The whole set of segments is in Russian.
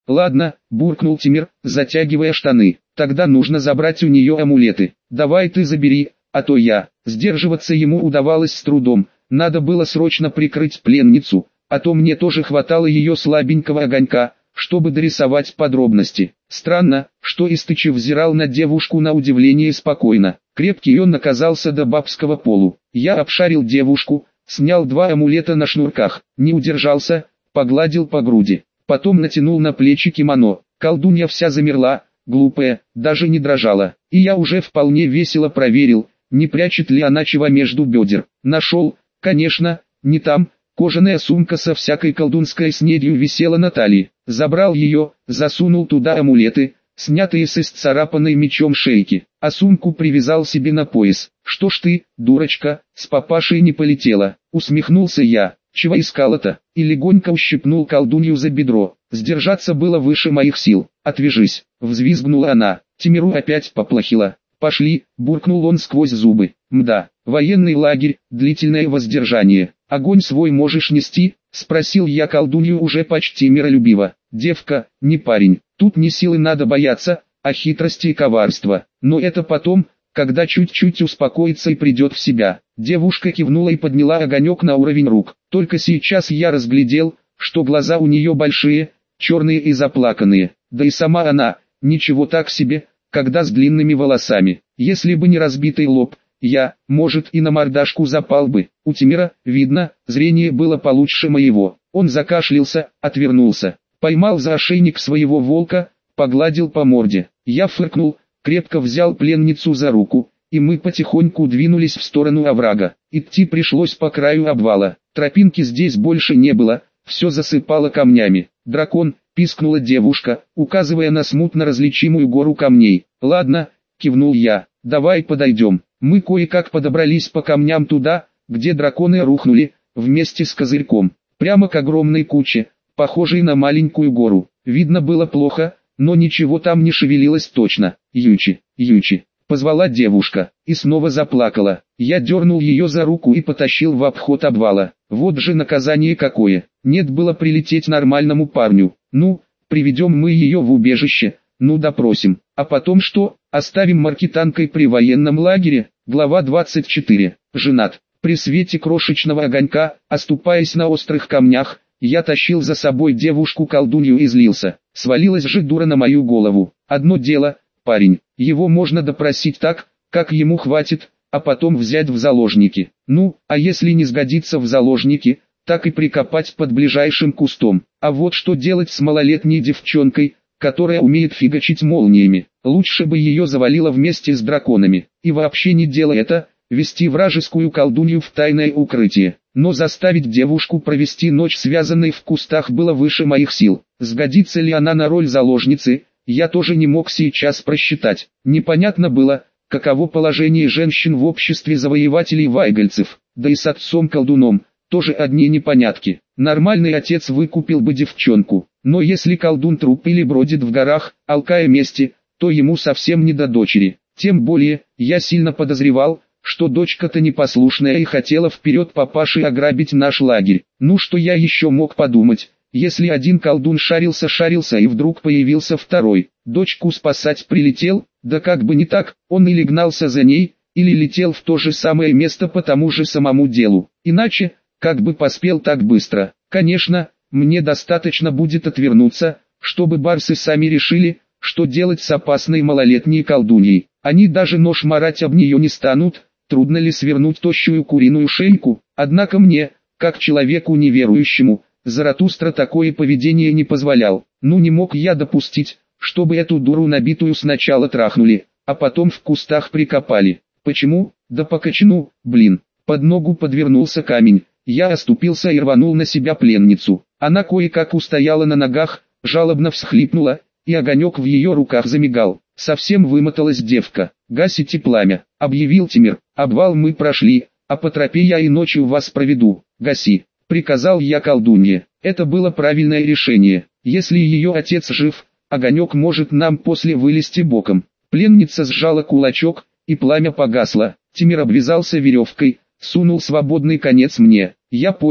Ладно, буркнул Тимир, затягивая штаны. Тогда нужно забрать у нее амулеты. Давай ты забери, а то я. Сдерживаться ему удавалось с трудом. Надо было срочно прикрыть пленницу, а то мне тоже хватало ее слабенького огонька, чтобы дорисовать подробности. Странно, что Истычев взирал на девушку на удивление спокойно. Крепкий он оказался до бабского полу. Я обшарил девушку, снял 2 амулета на шнурках, не удержался, погладил по груди. Потом натянул на плечи кимоно. Колдунья вся замерла, глупая, даже не дрожала. И я уже вполне весело проверил, не прячет ли она чего между бедер. Нашел, конечно, не там. Кожаная сумка со всякой колдунской снедью висела на талии. Забрал ее, засунул туда амулеты, снятые с исцарапанной мечом шейки, а сумку привязал себе на пояс. «Что ж ты, дурочка, с папашей не полетела?» Усмехнулся я. «Чего искала-то?» И легонько ущипнул колдунью за бедро. Сдержаться было выше моих сил. «Отвяжись!» — взвизгнула она. Тимиру опять поплохело. «Пошли!» — буркнул он сквозь зубы. «Мда, военный лагерь, длительное воздержание. Огонь свой можешь нести?» — спросил я колдунью уже почти миролюбиво. «Девка, не парень, тут не силы надо бояться, а хитрости и коварства. Но это потом, когда чуть-чуть успокоится и придет в себя». Девушка кивнула и подняла огонек на уровень рук. Только сейчас я разглядел, что глаза у нее большие, черные и заплаканные. Да и сама она, ничего так себе, когда с длинными волосами. Если бы не разбитый лоб, я, может, и на мордашку запал бы. У Тимира, видно, зрение было получше моего. Он закашлялся, отвернулся, поймал за ошейник своего волка, погладил по морде. Я фыркнул, крепко взял пленницу за руку, и мы потихоньку двинулись в сторону оврага. Идти пришлось по краю обвала. Тропинки здесь больше не было, все засыпало камнями. «Дракон!» — пискнула девушка, указывая на смутно различимую гору камней. «Ладно», — кивнул я, — «давай подойдем». Мы кое-как подобрались по камням туда, где драконы рухнули, вместе с козырьком, прямо к огромной куче, похожей на маленькую гору. Видно было плохо, но ничего там не шевелилось точно. «Ючи, Ючи!» — позвала девушка, и снова заплакала. Я дернул ее за руку и потащил в обход обвала. Вот же наказание какое! Нет было прилететь нормальному парню. Ну, приведем мы ее в убежище, ну допросим. А потом что? Оставим маркетанкой при военном лагере? Глава 24. Женат. При свете крошечного огонька, оступаясь на острых камнях, я тащил за собой девушку-колдунью и злился. Свалилась же дура на мою голову. Одно дело, парень, его можно допросить так, как ему хватит, а потом взять в заложники. Ну, а если не сгодится в заложники, так и прикопать под ближайшим кустом. А вот что делать с малолетней девчонкой, которая умеет фигачить молниями? Лучше бы ее завалило вместе с драконами. И вообще не делай это, вести вражескую колдунью в тайное укрытие. Но заставить девушку провести ночь связанной в кустах было выше моих сил. Сгодится ли она на роль заложницы, я тоже не мог сейчас просчитать. Непонятно было, каково положение женщин в обществе завоевателей вайгальцев, да и с отцом-колдуном, тоже одни непонятки. Нормальный отец выкупил бы девчонку, но если колдун труп или бродит в горах, алкая мести, то ему совсем не до дочери. Тем более, я сильно подозревал, что дочка-то непослушная и хотела вперед папаши ограбить наш лагерь. Ну что я еще мог подумать, если один колдун шарился и вдруг появился второй, дочку спасать прилетел, да как бы не так, он или гнался за ней, или летел в то же самое место по тому же самому делу. Иначе, как бы поспел так быстро? Конечно, мне достаточно будет отвернуться, чтобы барсы сами решили, что делать с опасной малолетней колдуньей. Они даже нож марать об нее не станут, трудно ли свернуть тощую куриную шейку. Однако мне, как человеку неверующему, Заратустра такое поведение не позволял. Ну не мог я допустить, чтобы эту дуру набитую сначала трахнули, а потом в кустах прикопали. Почему? Да по кочану, блин. Под ногу подвернулся камень. Я оступился и рванул на себя пленницу. Она кое-как устояла на ногах, жалобно всхлипнула, и огонек в ее руках замигал. Совсем вымоталась девка. «Гасите пламя», — объявил Тимир. «Обвал мы прошли, а по тропе я и ночью вас проведу. Гаси», — приказал я колдунье. Это было правильное решение. Если ее отец жив, огонек может нам после вылезти боком. Пленница сжала кулачок, и пламя погасло. Тимир обвязался веревкой, сунул свободный конец мне. Я понял,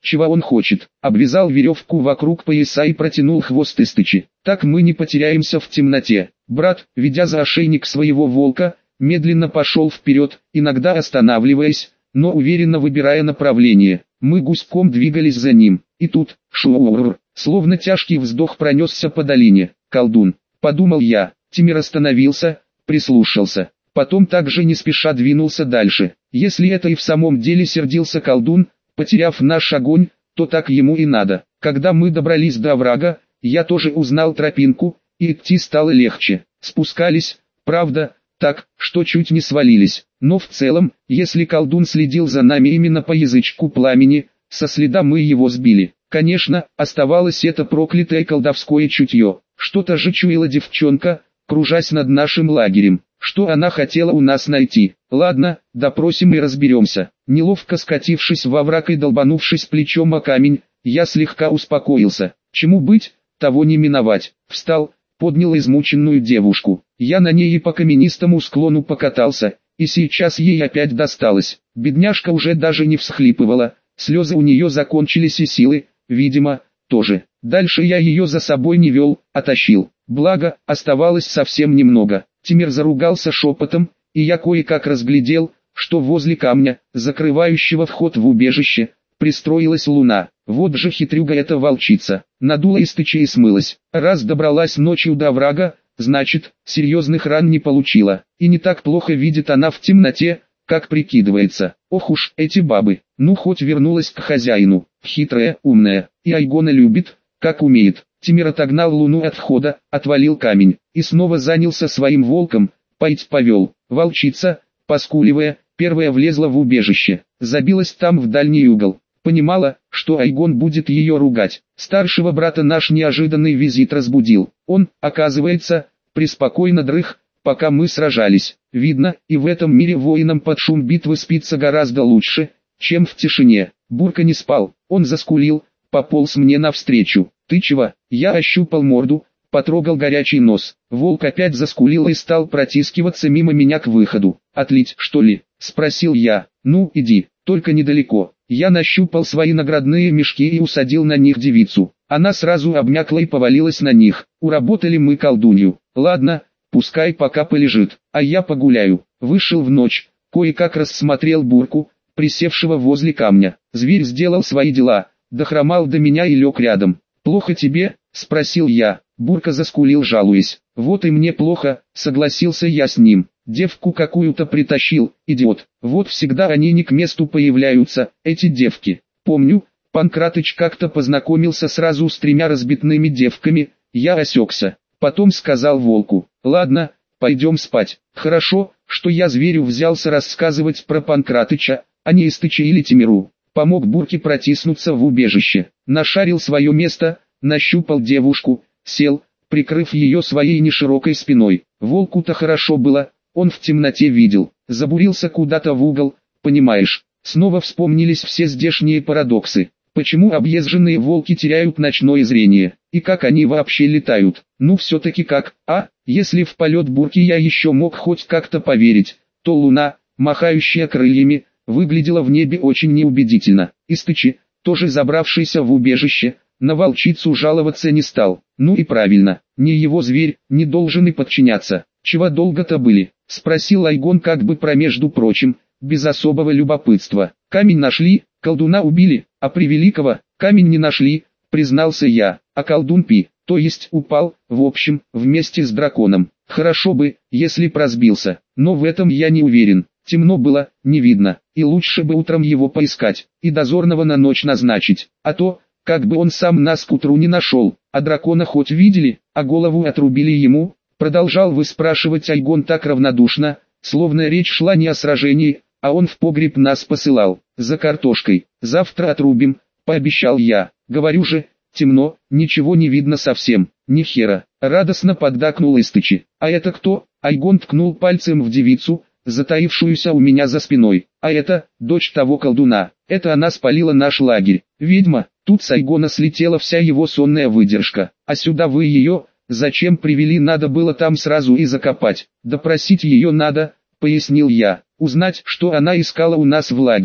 чего он хочет. Обвязал веревку вокруг пояса и протянул хвост Истычи. Так мы не потеряемся в темноте. Брат, ведя за ошейник своего волка, медленно пошел вперед, иногда останавливаясь, но уверенно выбирая направление. Мы гуськом двигались за ним. И тут, шур, словно тяжкий вздох пронесся по долине. Колдун, подумал я. Тимир остановился, прислушался. Потом также не спеша двинулся дальше. Если это и в самом деле сердился колдун, потеряв наш огонь, то так ему и надо. Когда мы добрались до оврага, я тоже узнал тропинку, и идти стало легче. Спускались, правда, так, что чуть не свалились. Но в целом, если колдун следил за нами именно по язычку пламени, со следа мы его сбили. Конечно, оставалось это проклятое колдовское чутье. Что-то же чуяла девчонка, кружась над нашим лагерем. Что она хотела у нас найти? Ладно, допросим и разберемся. Неловко скатившись во враг и долбанувшись плечом о камень, я слегка успокоился. Чему быть, того не миновать. Встал, поднял измученную девушку. Я на ней и по каменистому склону покатался, и сейчас ей опять досталось. Бедняжка уже даже не всхлипывала, слезы у нее закончились и силы, видимо, тоже. Дальше я ее за собой не вел, а тащил. Благо, оставалось совсем немного. Тимир заругался шепотом, и я кое-как разглядел, что возле камня, закрывающего вход в убежище, пристроилась луна. Вот же хитрюга эта волчица. Надула Истыча и смылась. Раз добралась ночью до оврага, значит, серьезных ран не получила. И не так плохо видит она в темноте, как прикидывается. Ох уж эти бабы. Ну хоть вернулась к хозяину. Хитрая, умная. И Айгона любит, как умеет. Тимир отогнал луну от входа, отвалил камень, и снова занялся своим волком, поить повел. Волчица, поскуливая, первая влезла в убежище, забилась там в дальний угол. Понимала, что Айгон будет ее ругать. Старшего брата наш неожиданный визит разбудил. Он, оказывается, преспокойно дрых, пока мы сражались. Видно, и в этом мире воинам под шум битвы спится гораздо лучше, чем в тишине. Бурка не спал, он заскулил, пополз мне навстречу. «Ты чего?» Я ощупал морду, потрогал горячий нос. Волк опять заскулил и стал протискиваться мимо меня к выходу. «Отлить, что ли?» — спросил я. «Ну, иди, только недалеко». Я нащупал свои наградные мешки и усадил на них девицу. Она сразу обмякла и повалилась на них. Уработали мы колдунью. Ладно, пускай пока полежит, а я погуляю. Вышел в ночь, кое-как рассмотрел Бурку, присевшего возле камня. Зверь сделал свои дела, дохромал до меня и лег рядом. «Плохо тебе?» — спросил я. Бурка заскулил, жалуясь. «Вот и мне плохо», — согласился я с ним. «Девку какую-то притащил, идиот. Вот всегда они не к месту появляются, эти девки. Помню, Панкратыч как-то познакомился сразу с 3 разбитными девками, я осекся. Потом сказал волку: ладно, пойдем спать». Хорошо, что я зверю взялся рассказывать про Панкратыча, а не Истыча или Тимиру. Помог Бурке протиснуться в убежище, нашарил свое место, нащупал девушку, сел, прикрыв ее своей неширокой спиной. Волку-то хорошо было, он в темноте видел, забурился куда-то в угол, понимаешь. Снова вспомнились все здешние парадоксы. Почему объезженные волки теряют ночное зрение, и как они вообще летают? Ну все-таки как, если в полет Бурки я еще мог хоть как-то поверить, то луна, махающая крыльями, выглядела в небе очень неубедительно. Истычи, тоже забравшийся в убежище, на волчицу жаловаться не стал. Ну и правильно, ни его зверь, не должен и подчиняться. «Чего долго-то были?» — спросил Айгон как бы между прочим, без особого любопытства. «Камень нашли, колдуна убили, а превеликого камень не нашли», — признался я. «А колдун то есть упал, в общем, вместе с драконом. Хорошо бы, если б разбился, но в этом я не уверен. Темно было, не видно, и лучше бы утром его поискать, и дозорного на ночь назначить, а то, как бы он сам нас к утру не нашел, а дракона хоть видели, а голову отрубили ему». Продолжал выспрашивать Айгон так равнодушно, словно речь шла не о сражении, а он в погреб нас посылал, за картошкой. «Завтра отрубим», — пообещал я. «Говорю же, темно, ничего не видно совсем, ни хера», — радостно поддакнул Истычи. «А это кто?» — Айгон ткнул пальцем в девицу, затаившуюся у меня за спиной. «А это, дочь того колдуна, это она спалила наш лагерь. Ведьма». Тут с Айгона слетела вся его сонная выдержка. «А сюда вы ее... зачем привели? Надо было там сразу и закопать». «Допросить ее надо», — пояснил я, — «узнать, что она искала у нас в лагере.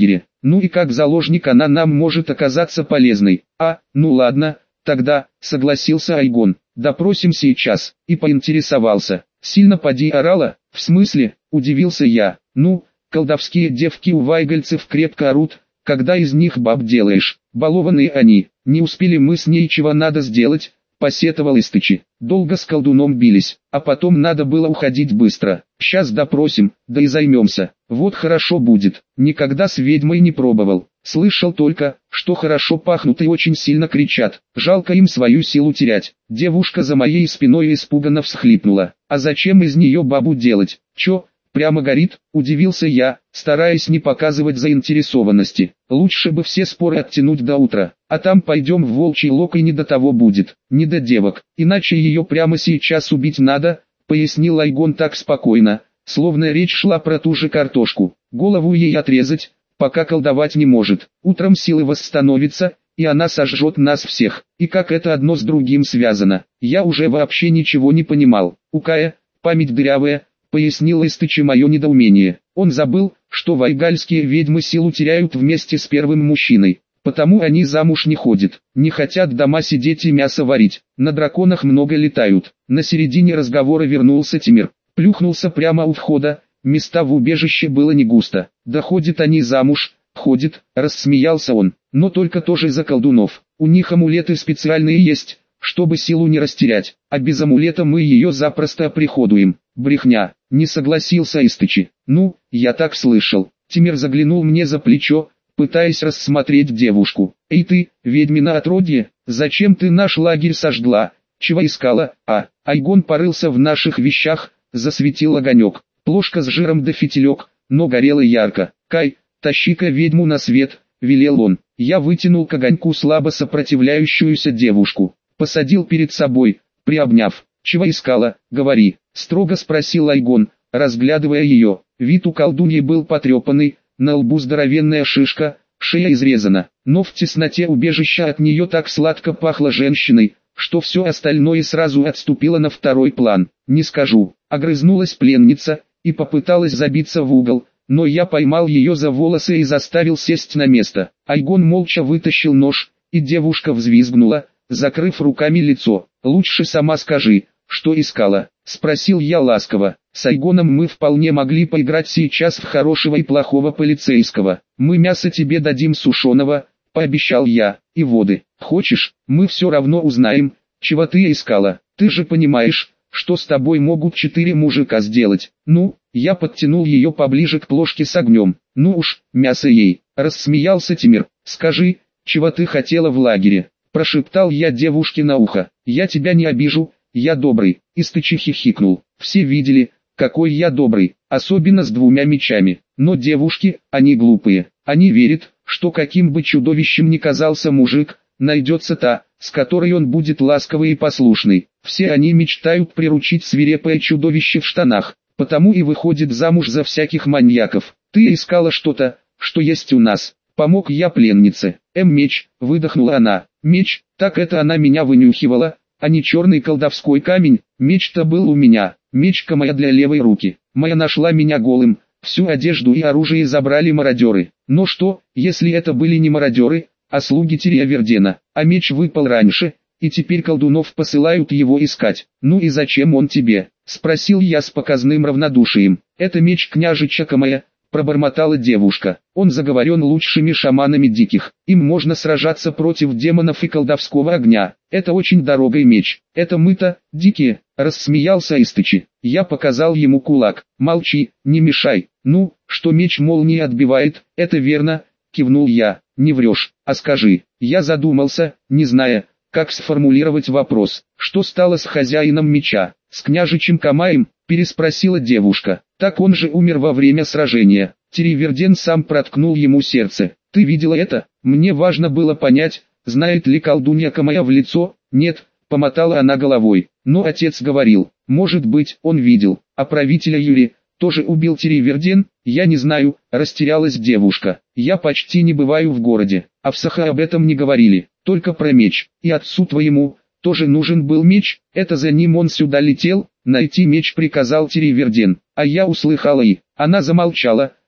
Ну и как заложник она нам может оказаться полезной. Ну ладно, тогда, согласился Айгон, допросим сейчас, и поинтересовался. Сильно поди орала, в смысле, удивился я. Ну, колдовские девки у вайгальцев крепко орут, когда из них баб делаешь. Балованные они, не успели мы с ней чего надо сделать, посетовал Истычи. Долго с колдуном бились, а потом надо было уходить быстро. Сейчас допросим, да и займемся. Вот хорошо будет. Никогда с ведьмой не пробовал. Слышал только, что хорошо пахнут и очень сильно кричат. Жалко им свою силу терять. Девушка за моей спиной испуганно всхлипнула. А зачем из нее бабу делать? Чё? Прямо горит, удивился я, стараясь не показывать заинтересованности. Лучше бы все споры оттянуть до утра, а там пойдем в волчий лог и не до того будет, не до девок, иначе ее прямо сейчас убить надо, пояснил Айгон так спокойно, словно речь шла про ту же картошку. Голову ей отрезать, пока колдовать не может, утром силы восстановится, и она сожжет нас всех. И как это одно с другим связано, я уже вообще ничего не понимал. У Кая, память дырявая, пояснил Истычи мое недоумение. Он забыл, что вайгальские ведьмы силу теряют вместе с первым мужчиной, потому они замуж не ходят, не хотят дома сидеть и мясо варить, на драконах много летают. На середине разговора вернулся Тимир, плюхнулся прямо у входа, места в убежище было не густо. Да ходят они замуж, ходят, рассмеялся он, но только тоже за колдунов. У них амулеты специальные есть, чтобы силу не растерять, а без амулета мы ее запросто оприходуем. Брехня, не согласился Истычи. Ну, я так слышал. Тимир заглянул мне за плечо, пытаясь рассмотреть девушку. Эй ты, ведьмина отродье, зачем ты наш лагерь сожгла? Чего искала? Айгон порылся в наших вещах, засветил огонек. Плошка с жиром да фитилек, но горела ярко. Кай, тащи-ка ведьму на свет, велел он. Я вытянул к огоньку слабо сопротивляющуюся девушку, посадил перед собой, приобняв. «Чего искала, говори», — строго спросил Айгон, разглядывая ее. Вид у колдуньи был потрепанный, на лбу здоровенная шишка, шея изрезана, но в тесноте убежища от нее так сладко пахло женщиной, что все остальное сразу отступило на второй план. «Не скажу», — огрызнулась пленница, и попыталась забиться в угол, но я поймал ее за волосы и заставил сесть на место. Айгон молча вытащил нож, и девушка взвизгнула, закрыв руками лицо. «Лучше сама скажи, что искала?» — спросил я ласково. «С Айгоном мы вполне могли поиграть сейчас в хорошего и плохого полицейского. Мы мясо тебе дадим сушеного», — пообещал я, — «и воды. Хочешь, мы все равно узнаем, чего ты искала. Ты же понимаешь, что с тобой могут 4 мужика сделать». «Ну?» — я подтянул ее поближе к плошке с огнем. «Ну уж, мясо ей», — рассмеялся Тимир. «Скажи, чего ты хотела в лагере?» — прошептал я девушке на ухо. «Я тебя не обижу, я добрый», — Истычи хихикнул. Все видели, какой я добрый, особенно с 2 мечами. Но девушки, они глупые. Они верят, что каким бы чудовищем ни казался мужик, найдется та, с которой он будет ласковый и послушный. Все они мечтают приручить свирепое чудовище в штанах, потому и выходит замуж за всяких маньяков. Ты искала что-то, что есть у нас. Помог я пленнице. Меч, выдохнула она. Меч, так это она меня вынюхивала, а не черный колдовской камень. Меч-то был у меня, мечка моя для левой руки. Моя нашла меня голым, всю одежду и оружие забрали мародеры. Но что, если это были не мародеры, а слуги Тиривердена, а меч выпал раньше, и теперь колдунов посылают его искать. «Ну и зачем он тебе?» — спросил я с показным равнодушием. «Это меч княжича Камая», — пробормотала девушка. «Он заговорен лучшими шаманами диких. Им можно сражаться против демонов и колдовского огня. Это очень дорогой меч. Это мы-то, дикие», — рассмеялся Истычи. Я показал ему кулак. «Молчи, не мешай». «Ну, что меч молнии отбивает, это верно», — кивнул я. «Не врешь, а скажи». Я задумался, не зная, как сформулировать вопрос. «Что стало с хозяином меча?» «С княжичем Камаем?» — переспросила девушка. «Так он же умер во время сражения. Тириверден сам проткнул ему сердце. Ты видела это?» Мне важно было понять, знает ли колдунья Камая в лицо. «Нет», — помотала она головой. «Но отец говорил, может быть, он видел. А правителя Юри тоже убил Тириверден?» «Я не знаю», — растерялась девушка. «Я почти не бываю в городе, а в Саха об этом не говорили, только про меч. И отцу твоему тоже нужен был меч, это за ним он сюда летел, найти меч приказал Тириверден, а я услыхала и...» Она замолчала,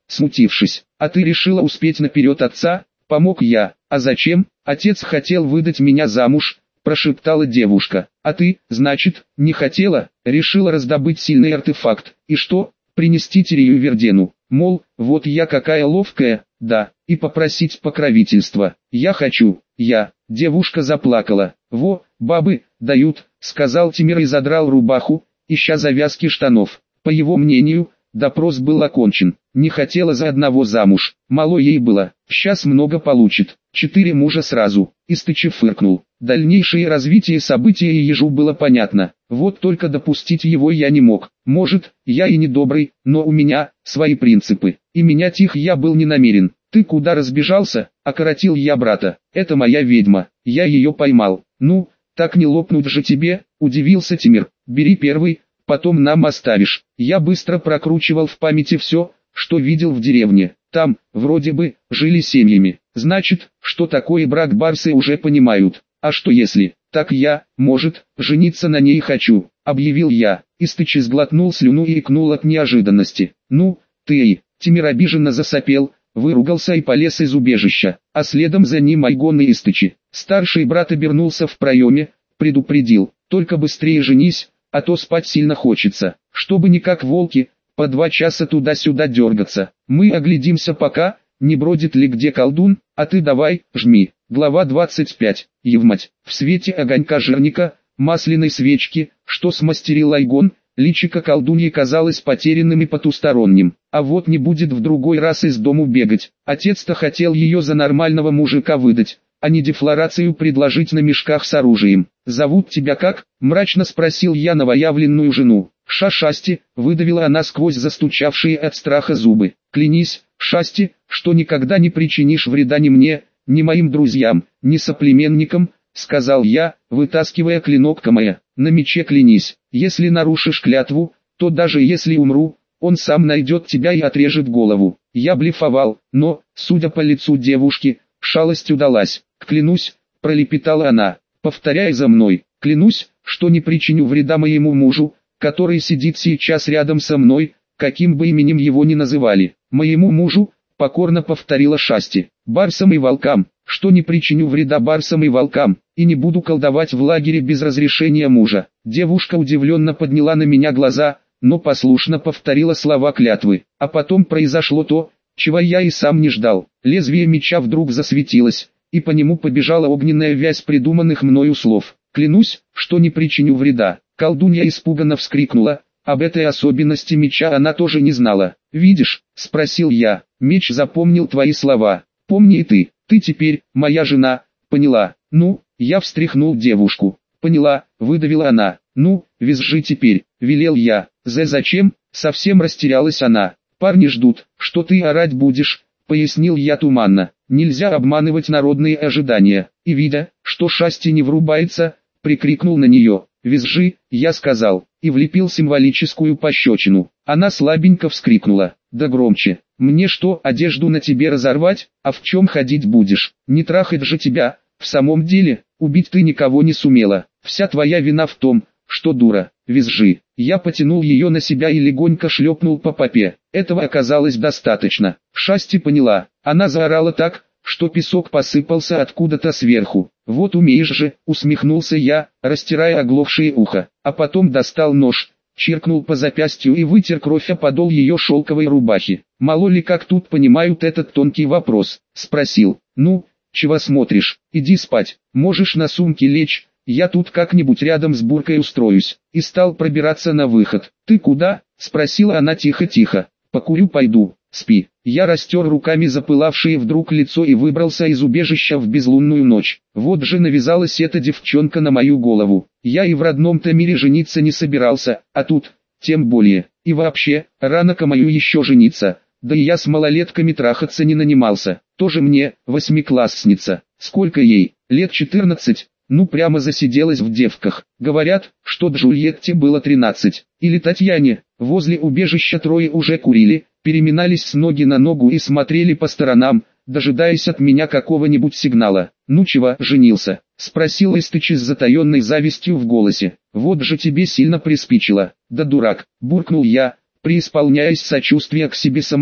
смутившись. А ты решила успеть наперед отца? Помог я. А зачем? Отец хотел выдать меня замуж, прошептала девушка. А ты, значит, не хотела? Решила раздобыть сильный артефакт. И что? Принести Тирию Вердену. Мол, вот я какая ловкая, да, и попросить покровительства. Я хочу, я. Девушка заплакала. Во, бабы, дают, сказал Тимир и задрал рубаху, ища завязки штанов. По его мнению, допрос был окончен. Не хотела за одного замуж, мало ей было, сейчас много получит. 4 мужа сразу. Истычев фыркнул. Дальнейшее развитие событий ежу было понятно. Вот только допустить его я не мог. Может, я и не добрый, но у меня свои принципы. И менять их я был не намерен. Ты куда разбежался? Окоротил я брата. Это моя ведьма. Я ее поймал. Ну, так не лопнуть же тебе, удивился Тимир. Бери первый, потом нам оставишь. Я быстро прокручивал в памяти все, что видел в деревне. Там, вроде бы, жили семьями. Значит, что такое брак барсы уже понимают. А что если? Так я, может, жениться на ней хочу, объявил я. Истыч сглотнул слюну и икнул от неожиданности. Ну, ты, Тимир обиженно засопел, выругался и полез из убежища, а следом за ним Айгон и Истычи. Старший брат обернулся в проеме, предупредил, только быстрее женись, а то спать сильно хочется, чтобы не как волки, по 2 часа туда-сюда дергаться. Мы оглядимся пока, не бродит ли где колдун, а ты давай, жми. Глава 25. Евмать. В свете огонька жирника, масляной свечки, что смастерил Айгон, личико колдуньи казалось потерянным и потусторонним. А вот не будет в другой раз из дому бегать. Отец-то хотел ее за нормального мужика выдать, а не дефлорацию предложить на мешках с оружием. «Зовут тебя как?» – мрачно спросил я новоявленную жену. «Шасти», – выдавила она сквозь застучавшие от страха зубы. «Клянись, Шасти, что никогда не причинишь вреда ни мне, ни моим друзьям, ни соплеменникам», — сказал я, вытаскивая клинок Камая. «На мече клянись, если нарушишь клятву, то даже если умру, он сам найдет тебя и отрежет голову». Я блефовал, но, судя по лицу девушки, шалость удалась. «Клянусь», — пролепетала она, — «повторяй за мной, клянусь, что не причиню вреда моему мужу, который сидит сейчас рядом со мной, каким бы именем его ни называли. Моему мужу», — покорно повторила Шасти, — «барсам и волкам, что не причиню вреда барсам и волкам, и не буду колдовать в лагере без разрешения мужа». Девушка удивленно подняла на меня глаза, но послушно повторила слова клятвы. А потом произошло то, чего я и сам не ждал. Лезвие меча вдруг засветилось, и по нему побежала огненная вязь придуманных мною слов. «Клянусь, что не причиню вреда». Колдунья испуганно вскрикнула. Об этой особенности меча она тоже не знала. «Видишь?» – спросил я. «Меч запомнил твои слова. Помни и ты. Ты теперь моя жена, поняла?» «Ну?» – я встряхнул девушку. «Поняла», – выдавила она. «Ну, визжи теперь», – велел я. «Зачем?» – совсем растерялась она. «Парни ждут, что ты орать будешь», – пояснил я туманно. «Нельзя обманывать народные ожидания». И видя, что Шасти не врубается, прикрикнул на нее. «Визжи», — я сказал, и влепил символическую пощечину. Она слабенько вскрикнула. «Да громче. Мне что, одежду на тебе разорвать? А в чем ходить будешь? Не трахать же тебя. В самом деле, убить ты никого не сумела. Вся твоя вина в том, что дура. Визжи». Я потянул ее на себя и легонько шлепнул по попе. Этого оказалось достаточно. Шасти поняла. Она заорала так, что песок посыпался откуда-то сверху. «Вот умеешь же», — усмехнулся я, растирая оглохшее ухо, а потом достал нож, чиркнул по запястью и вытер кровь о подол ее шелковой рубахи. «Мало ли как тут понимают этот тонкий вопрос», — спросил. «Ну, чего смотришь, иди спать, можешь на сумке лечь, я тут как-нибудь рядом с буркой устроюсь», и стал пробираться на выход. «Ты куда?» — спросила она тихо-тихо. «Покурю пойду, спи». Я растер руками запылавшее вдруг лицо и выбрался из убежища в безлунную ночь. Вот же навязалась эта девчонка на мою голову. Я и в родном-то мире жениться не собирался, а тут, тем более. И вообще, рано Камаю еще жениться. Да и я с малолетками трахаться не нанимался. Тоже мне, 8-классница. Сколько ей? Лет 14? Ну прямо засиделась в девках. Говорят, что Джульетте было 13. Или Татьяне. Возле убежища трое уже курили, переминались с ноги на ногу и смотрели по сторонам, дожидаясь от меня какого-нибудь сигнала. «Ну чего, женился?» — спросил Истыч с затаенной завистью в голосе. «Вот же тебе сильно приспичило». «Да дурак», — буркнул я, преисполняясь сочувствия к себе самому.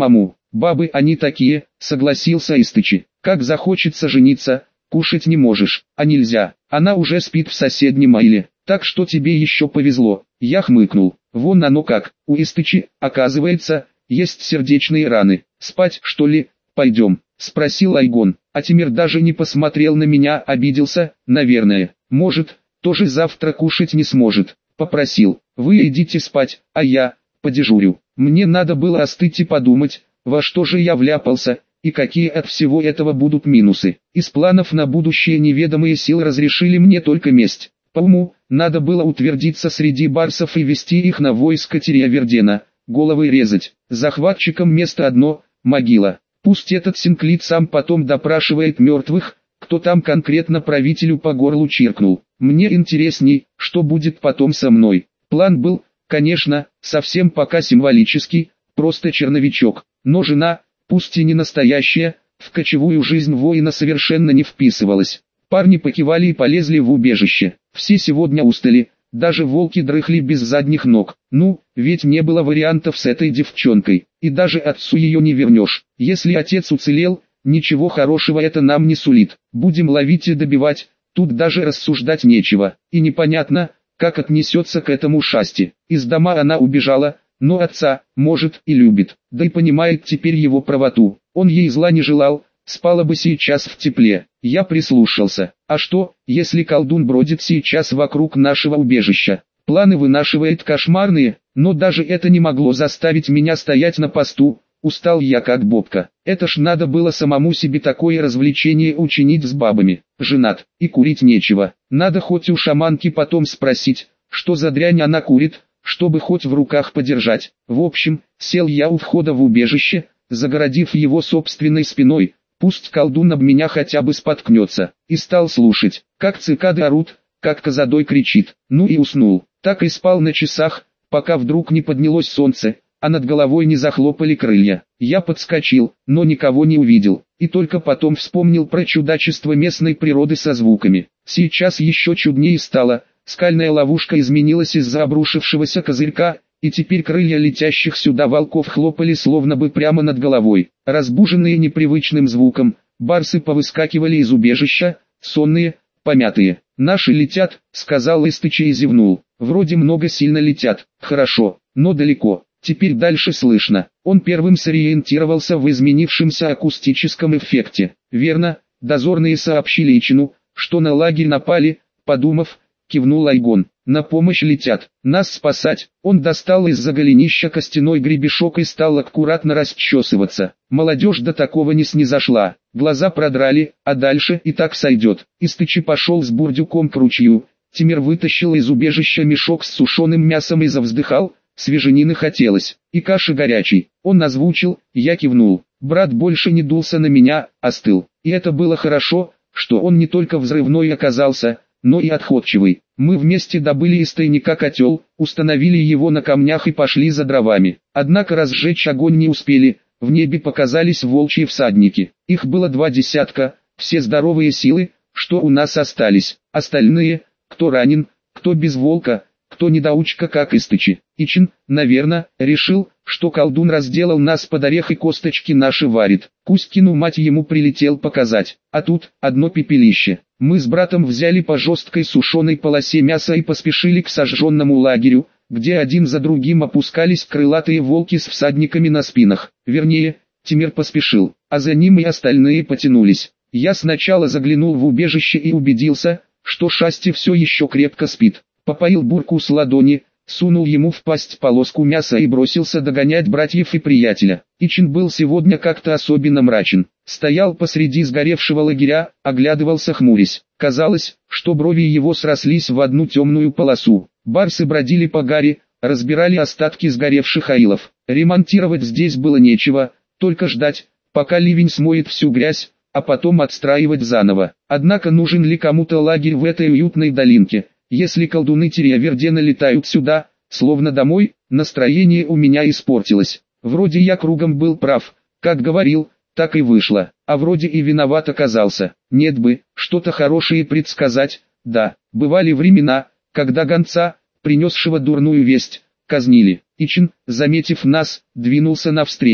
Бабы они такие, согласился Истычи. Как захочется жениться, кушать не можешь, а нельзя. Она уже спит в соседнем аиле, так что тебе еще повезло. Я хмыкнул. Вон оно как, у Истычи, оказывается, есть сердечные раны. Спать, что ли? Пойдем, спросил Айгон. А Тимир даже не посмотрел на меня, обиделся, наверное. Может, тоже завтра кушать не сможет. Попросил. Вы идите спать, а я подежурю. Мне надо было остыть и подумать, во что же я вляпался, и какие от всего этого будут минусы. Из планов на будущее неведомые силы разрешили мне только месть. По уму, надо было утвердиться среди барсов и вести их на войско Тирьявердена, головы резать. Захватчикам место одно – могила. Пусть этот Синклит сам потом допрашивает мертвых, кто там конкретно правителю по горлу чиркнул. Мне интересней, что будет потом со мной. План был, конечно, совсем пока символический, просто черновичок. Но жена, пусть и не настоящая, в кочевую жизнь воина совершенно не вписывалась. Парни покивали и полезли в убежище. Все сегодня устали, даже волки дрыхли без задних ног. Ну, ведь не было вариантов с этой девчонкой. И даже отцу ее не вернешь. Если отец уцелел, ничего хорошего это нам не сулит. Будем ловить и добивать, тут даже рассуждать нечего. И непонятно, как отнесется к этому Шасти. Из дома она убежала, но отца, может, и любит. Да и понимает теперь его правоту. Он ей зла не желал, спала бы сейчас в тепле. Я прислушался. А что, если колдун бродит сейчас вокруг нашего убежища? Планы вынашивает кошмарные, но даже это не могло заставить меня стоять на посту. Устал я как бобка. Это ж надо было самому себе такое развлечение учинить с бабами. Женат, и курить нечего. Надо хоть у шаманки потом спросить, что за дрянь она курит, чтобы хоть в руках подержать. В общем, сел я у входа в убежище, загородив его собственной спиной, пусть колдун об меня хотя бы споткнется, и стал слушать, как цикады орут, как козадой кричит. Ну и уснул. Так и спал на часах, пока вдруг не поднялось солнце, а над головой не захлопали крылья. Я подскочил, но никого не увидел, и только потом вспомнил про чудачество местной природы со звуками. Сейчас еще чуднее стало, скальная ловушка изменилась из-за обрушившегося козырька, и теперь крылья летящих сюда волков хлопали словно бы прямо над головой. Разбуженные непривычным звуком, барсы повыскакивали из убежища, сонные, помятые. «Наши летят», — сказал Истычи и зевнул. «Вроде много сильно летят, хорошо, но далеко». Теперь дальше слышно. Он первым сориентировался в изменившемся акустическом эффекте. Верно, дозорные сообщили Ичину, что на лагерь напали, подумав, кивнул Айгон. На помощь летят, нас спасать. Он достал из-за голенища костяной гребешок и стал аккуратно расчесываться. Молодежь до такого не снизошла. Глаза продрали, а дальше и так сойдет. Истычи пошел с бурдюком к ручью. Тимир вытащил из убежища мешок с сушеным мясом и завздыхал. Свеженины хотелось, и каши горячей. Он озвучил, я кивнул. Брат больше не дулся на меня, остыл. И это было хорошо, что он не только взрывной оказался, но и отходчивый. Мы вместе добыли из тайника котел, установили его на камнях и пошли за дровами. Однако разжечь огонь не успели, в небе показались волчьи всадники. Их было 2 десятка, все здоровые силы, что у нас остались. Остальные, кто ранен, кто без волка, кто недоучка как Истычи. Ичин, наверное, решил, что колдун разделал нас под орех и косточки наши варит. Кузькину мать ему прилетел показать. А тут, одно пепелище. Мы с братом взяли по жесткой сушеной полосе мяса и поспешили к сожженному лагерю, где один за другим опускались крылатые волки с всадниками на спинах. Вернее, Тимир поспешил, а за ним и остальные потянулись. Я сначала заглянул в убежище и убедился, что Шасти все еще крепко спит. Попоил бурку с ладони, сунул ему в пасть полоску мяса и бросился догонять братьев и приятеля. Ичин был сегодня как-то особенно мрачен. Стоял посреди сгоревшего лагеря, оглядывался хмурясь. Казалось, что брови его срослись в одну темную полосу. Барсы бродили по гаре, разбирали остатки сгоревших аилов. Ремонтировать здесь было нечего, только ждать, пока ливень смоет всю грязь, а потом отстраивать заново. Однако нужен ли кому-то лагерь в этой уютной долинке? Если колдуны Тирьявердена летают сюда, словно домой, настроение у меня испортилось. Вроде я кругом был прав, как говорил, так и вышло, а вроде и виноват оказался. Нет бы, что-то хорошее предсказать, да, бывали времена, когда гонца, принесшего дурную весть, казнили. Ичин, заметив нас, двинулся навстречу.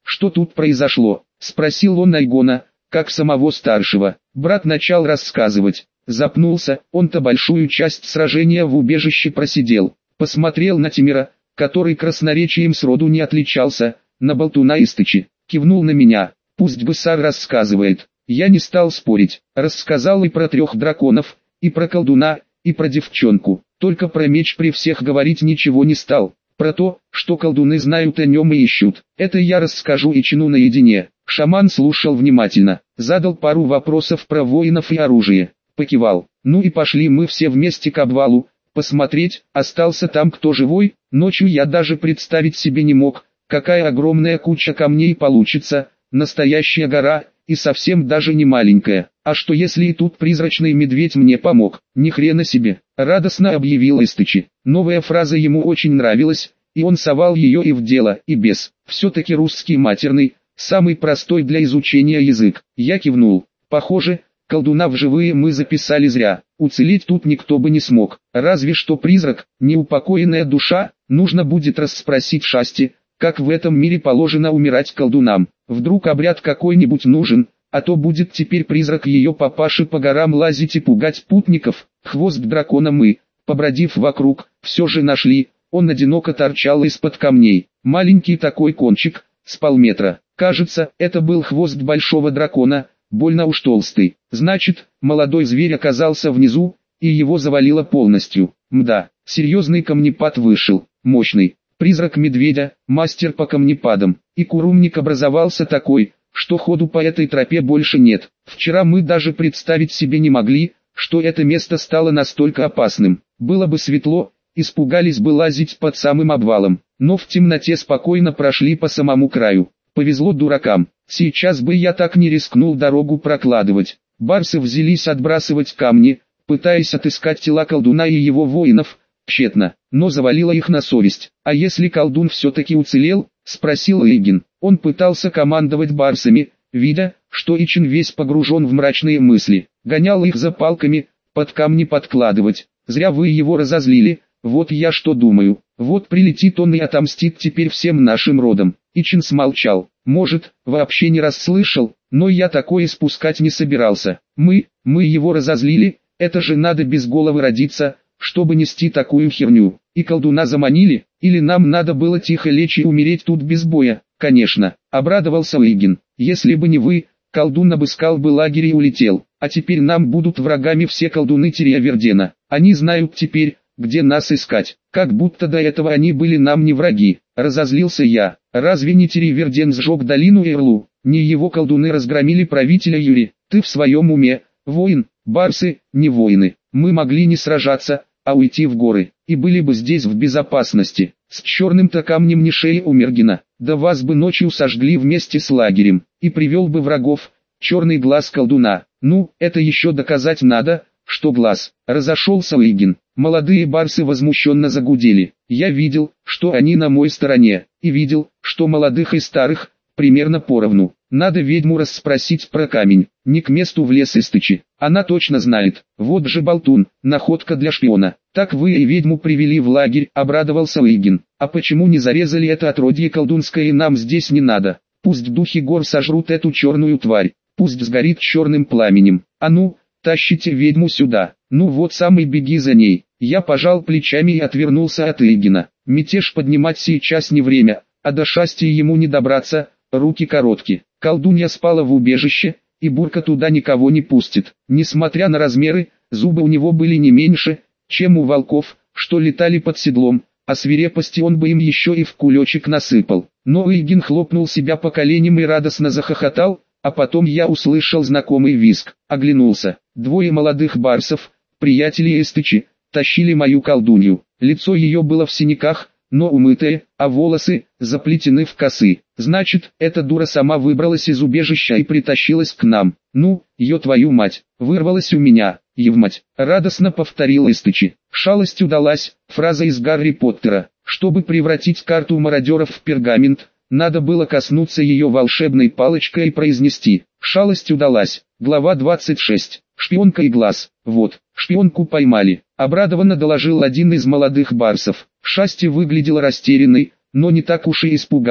что тут произошло?» — спросил он Айгона, как самого старшего. Брат начал рассказывать. Запнулся, он-то большую часть сражения в убежище просидел. Посмотрел на Тимира, который красноречием сроду не отличался, на болтуна Истычи, кивнул на меня. «Пусть Бысар рассказывает». Я не стал спорить, рассказал и про 3 драконов, и про колдуна, и про девчонку. Только про меч при всех говорить ничего не стал. Про то, что колдуны знают о нем и ищут, это я расскажу Ичину наедине. Шаман слушал внимательно, задал пару вопросов про воинов и оружие, покивал. Ну и пошли мы все вместе к обвалу, посмотреть, остался там кто живой. Ночью я даже представить себе не мог, какая огромная куча камней получится, настоящая гора, и совсем даже не маленькая. А что если и тут призрачный медведь мне помог? Ни хрена себе, радостно объявил Истычи. Новая фраза ему очень нравилась, и он совал ее и в дело, и без. Все-таки русский матерный, самый простой для изучения язык. Я кивнул. Похоже, колдуна в живые мы записали зря. Уцелеть тут никто бы не смог. Разве что призрак, неупокоенная душа. Нужно будет расспросить Шасти, как в этом мире положено умирать колдунам. Вдруг обряд какой-нибудь нужен, а то будет теперь призрак ее папаши по горам лазить и пугать путников. Хвост дракона мы, побродив вокруг, все же нашли. Он одиноко торчал из-под камней. Маленький такой кончик, с полметра. Кажется, это был хвост большого дракона, больно уж толстый. Значит, молодой зверь оказался внизу, и его завалило полностью. Мда, серьезный камнепад вышел, мощный. Призрак медведя, мастер по камнепадам. И курумник образовался такой, что ходу по этой тропе больше нет. Вчера мы даже представить себе не могли, что это место стало настолько опасным. Было бы светло, испугались бы лазить под самым обвалом, но в темноте спокойно прошли по самому краю. Повезло дуракам, сейчас бы я так не рискнул дорогу прокладывать. Барсы взялись отбрасывать камни, пытаясь отыскать тела колдуна и его воинов, тщетно, но завалило их на совесть. «А если колдун все-таки уцелел?» — спросил Эйгин. Он пытался командовать барсами, видя, что Ичин весь погружен в мрачные мысли. Гонял их за палками, под камни подкладывать. «Зря вы его разозлили, вот я что думаю. Вот прилетит он и отомстит теперь всем нашим родам». Ичин смолчал. Может, вообще не расслышал, но я такое спускать не собирался. Мы его разозлили, это же надо без головы родиться, чтобы нести такую херню. И колдуна заманили, или нам надо было тихо лечь и умереть тут без боя? Конечно, обрадовался Эйгин. Если бы не вы, колдун обыскал бы лагерь и улетел. А теперь нам будут врагами все колдуны Тириавердена. Они знают теперь, где нас искать. Как будто до этого они были нам не враги. Разозлился я. Разве не Тириаверден сжег долину Эрлу? Не его колдуны разгромили правителя Юри? Ты в своем уме? Воин, барсы, не воины. Мы могли не сражаться, а уйти в горы, и были бы здесь в безопасности. С черным-то камнем не шея у Мергина, да вас бы ночью сожгли вместе с лагерем, и привел бы врагов, черный глаз колдуна. Ну, это еще доказать надо, что глаз. Разошелся Эйгин. Молодые барсы возмущенно загудели. Я видел, что они на моей стороне, и видел, что молодых и старых, примерно поровну. Надо ведьму расспросить про камень. Не к месту влез Истычи. Она точно знает. Вот же болтун, находка для шпиона. Так вы и ведьму привели в лагерь, обрадовался Эйгин. А почему не зарезали это отродье колдунское и нам здесь не надо? Пусть духи гор сожрут эту черную тварь. Пусть сгорит черным пламенем. А ну, тащите ведьму сюда. Ну вот сам и беги за ней. Я пожал плечами и отвернулся от Эйгина. Мятеж поднимать сейчас не время, а до Шасти ему не добраться, руки короткие. Колдунья спала в убежище, и Бурка туда никого не пустит. Несмотря на размеры, зубы у него были не меньше, чем у волков, что летали под седлом, а свирепости он бы им еще и в кулечек насыпал. Но Эйгин хлопнул себя по коленям и радостно захохотал, а потом я услышал знакомый визг, оглянулся. Двое молодых барсов, приятели Истычи, тащили мою колдунью. Лицо ее было в синяках, но умытое, а волосы заплетены в косы. Значит, эта дура сама выбралась из убежища и притащилась к нам. Ну, ее твою мать, вырвалась у меня, евмать, радостно повторил Истычи. Шалость удалась, фраза из Гарри Поттера. Чтобы превратить карту мародеров в пергамент, надо было коснуться ее волшебной палочкой и произнести. Шалость удалась. Глава 26. Шпионка и глаз. Вот, шпионку поймали. Обрадованно доложил один из молодых барсов. Шасти выглядела растерянной, но не так уж и испугалась.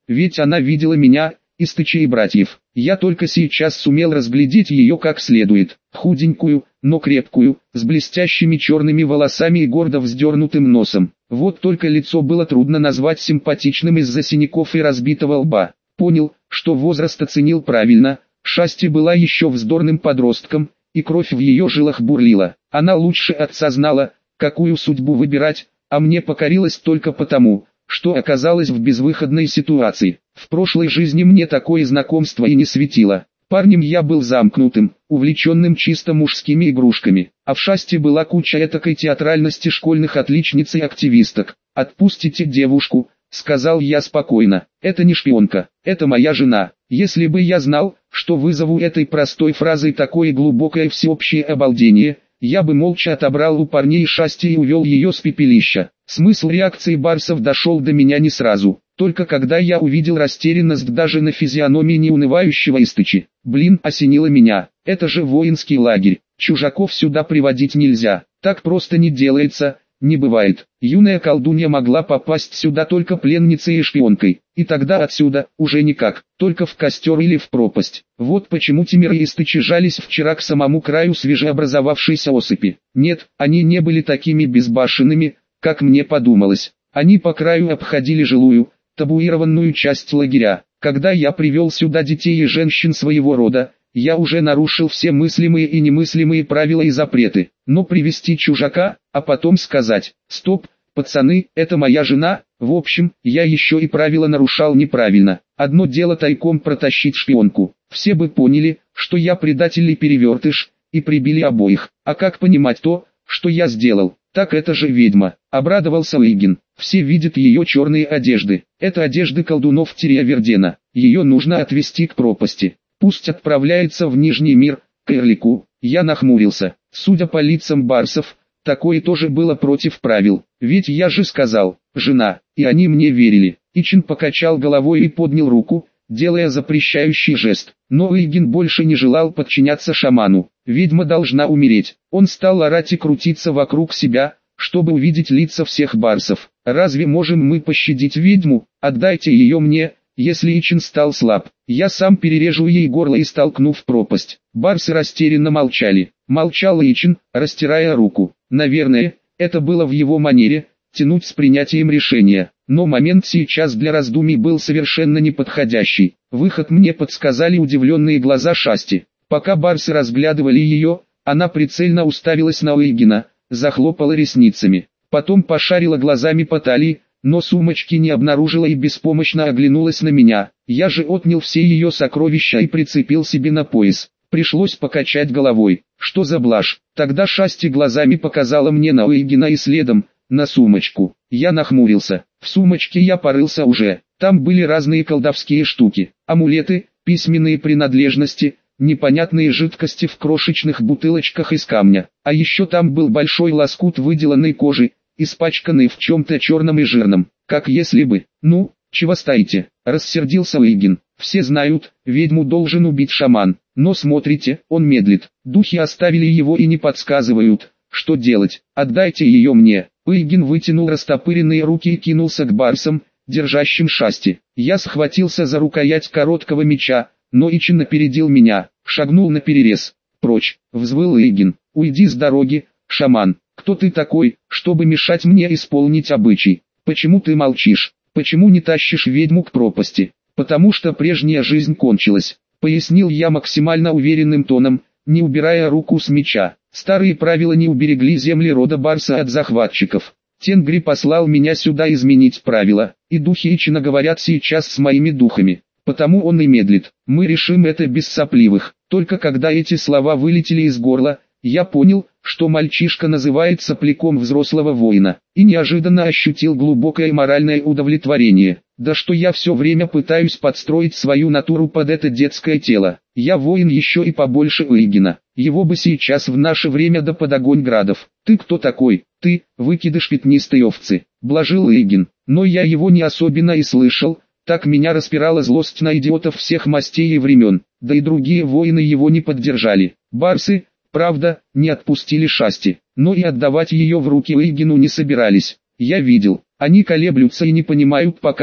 ведь она видела меня, Истыча и братьев. Я только сейчас сумел разглядеть ее как следует, худенькую, но крепкую, с блестящими черными волосами и гордо вздернутым носом. Вот только лицо было трудно назвать симпатичным из-за синяков и разбитого лба. Понял, что возраст оценил правильно, Шасти была еще вздорным подростком, и кровь в ее жилах бурлила. Она лучше отца знала, какую судьбу выбирать, а мне покорилась только потому, что оказалась в безвыходной ситуации. В прошлой жизни мне такое знакомство и не светило. Парнем я был замкнутым, увлеченным чисто мужскими игрушками, а в Шасти была куча этакой театральности школьных отличниц и активисток. «Отпустите девушку», — сказал я спокойно, — «это не шпионка, это моя жена». Если бы я знал, что вызову этой простой фразой такое глубокое всеобщее обалдение, я бы молча отобрал у парней Шасти и увел ее с пепелища. Смысл реакции барсов дошел до меня не сразу, только когда я увидел растерянность даже на физиономии неунывающего Истычи. Блин, осенило меня, это же воинский лагерь, чужаков сюда приводить нельзя, так просто не делается, не бывает. Юная колдунья могла попасть сюда только пленницей и шпионкой, и тогда отсюда, уже никак, только в костер или в пропасть. Вот почему Тимир и Истычи жались вчера к самому краю свежеобразовавшейся осыпи. Нет, они не были такими безбашенными, как мне подумалось. Они по краю обходили жилую, табуированную часть лагеря. Когда я привел сюда детей и женщин своего рода, я уже нарушил все мыслимые и немыслимые правила и запреты. Но привести чужака, а потом сказать: «Стоп, пацаны, это моя жена», в общем, я еще и правила нарушал неправильно. Одно дело тайком протащить шпионку. Все бы поняли, что я предатель и перевертыш, и прибили обоих. А как понимать то, что я сделал? Так это же ведьма, обрадовался Лейгин. Все видят ее черные одежды. Это одежды колдунов-Вердена. Ее нужно отвести к пропасти. Пусть отправляется в Нижний мир, к Эрлику. Я нахмурился. Судя по лицам барсов, такое тоже было против правил. Ведь я же сказал, жена, и они мне верили. Ичин покачал головой и поднял руку, делая запрещающий жест. Но Лейгин больше не желал подчиняться шаману. Ведьма должна умереть. Он стал орать и крутиться вокруг себя, чтобы увидеть лица всех барсов. Разве можем мы пощадить ведьму? Отдайте ее мне, если Ичин стал слаб. Я сам перережу ей горло и столкну в пропасть. Барсы растерянно молчали. Молчал Ичин, растирая руку. Наверное, это было в его манере, тянуть с принятием решения. Но момент сейчас для раздумий был совершенно неподходящий. Выход мне подсказали удивленные глаза Шасти. Пока барсы разглядывали ее, она прицельно уставилась на Лейгина, захлопала ресницами. Потом пошарила глазами по талии, но сумочки не обнаружила и беспомощно оглянулась на меня. Я же отнял все ее сокровища и прицепил себе на пояс. Пришлось покачать головой. Что за блажь? Тогда Шасти глазами показала мне на Лейгина и следом на сумочку. Я нахмурился. В сумочке я порылся уже. Там были разные колдовские штуки, амулеты, письменные принадлежности, непонятные жидкости в крошечных бутылочках из камня. А еще там был большой лоскут выделанной кожи, испачканный в чем-то черном и жирном, как если бы. «Ну, чего стоите?» – рассердился Лейгин. «Все знают, ведьму должен убить шаман, но смотрите, он медлит. Духи оставили его и не подсказывают, что делать. Отдайте ее мне». Лейгин вытянул растопыренные руки и кинулся к барсам, держащим Шасти. Я схватился за рукоять короткого меча, но Ичин опередил меня, шагнул наперерез. «Прочь!» – взвыл Лейгин. «Уйди с дороги, шаман! Кто ты такой, чтобы мешать мне исполнить обычай? Почему ты молчишь? Почему не тащишь ведьму к пропасти?» «Потому что прежняя жизнь кончилась», – пояснил я максимально уверенным тоном, не убирая руку с меча. «Старые правила не уберегли земли рода Барса от захватчиков. Тенгри послал меня сюда изменить правила, и духи Ичина говорят сейчас с моими духами. Потому он и медлит. Мы решим это без сопливых». Только когда эти слова вылетели из горла, я понял, что мальчишка называет сопляком взрослого воина, и неожиданно ощутил глубокое моральное удовлетворение. Да что я все время пытаюсь подстроить свою натуру под это детское тело. Я воин еще и побольше Лейгина. Его бы сейчас в наше время да под огонь градов. «Ты кто такой?» «Ты, выкидыш пятнистой овцы», — блажил Лейгин. Но я его не особенно и слышал. Так меня распирала злость на идиотов всех мастей и времен. Да и другие воины его не поддержали. Барсы, правда, не отпустили Шасти, но и отдавать ее в руки Лейгину не собирались. Я видел, они колеблются и не понимают пока,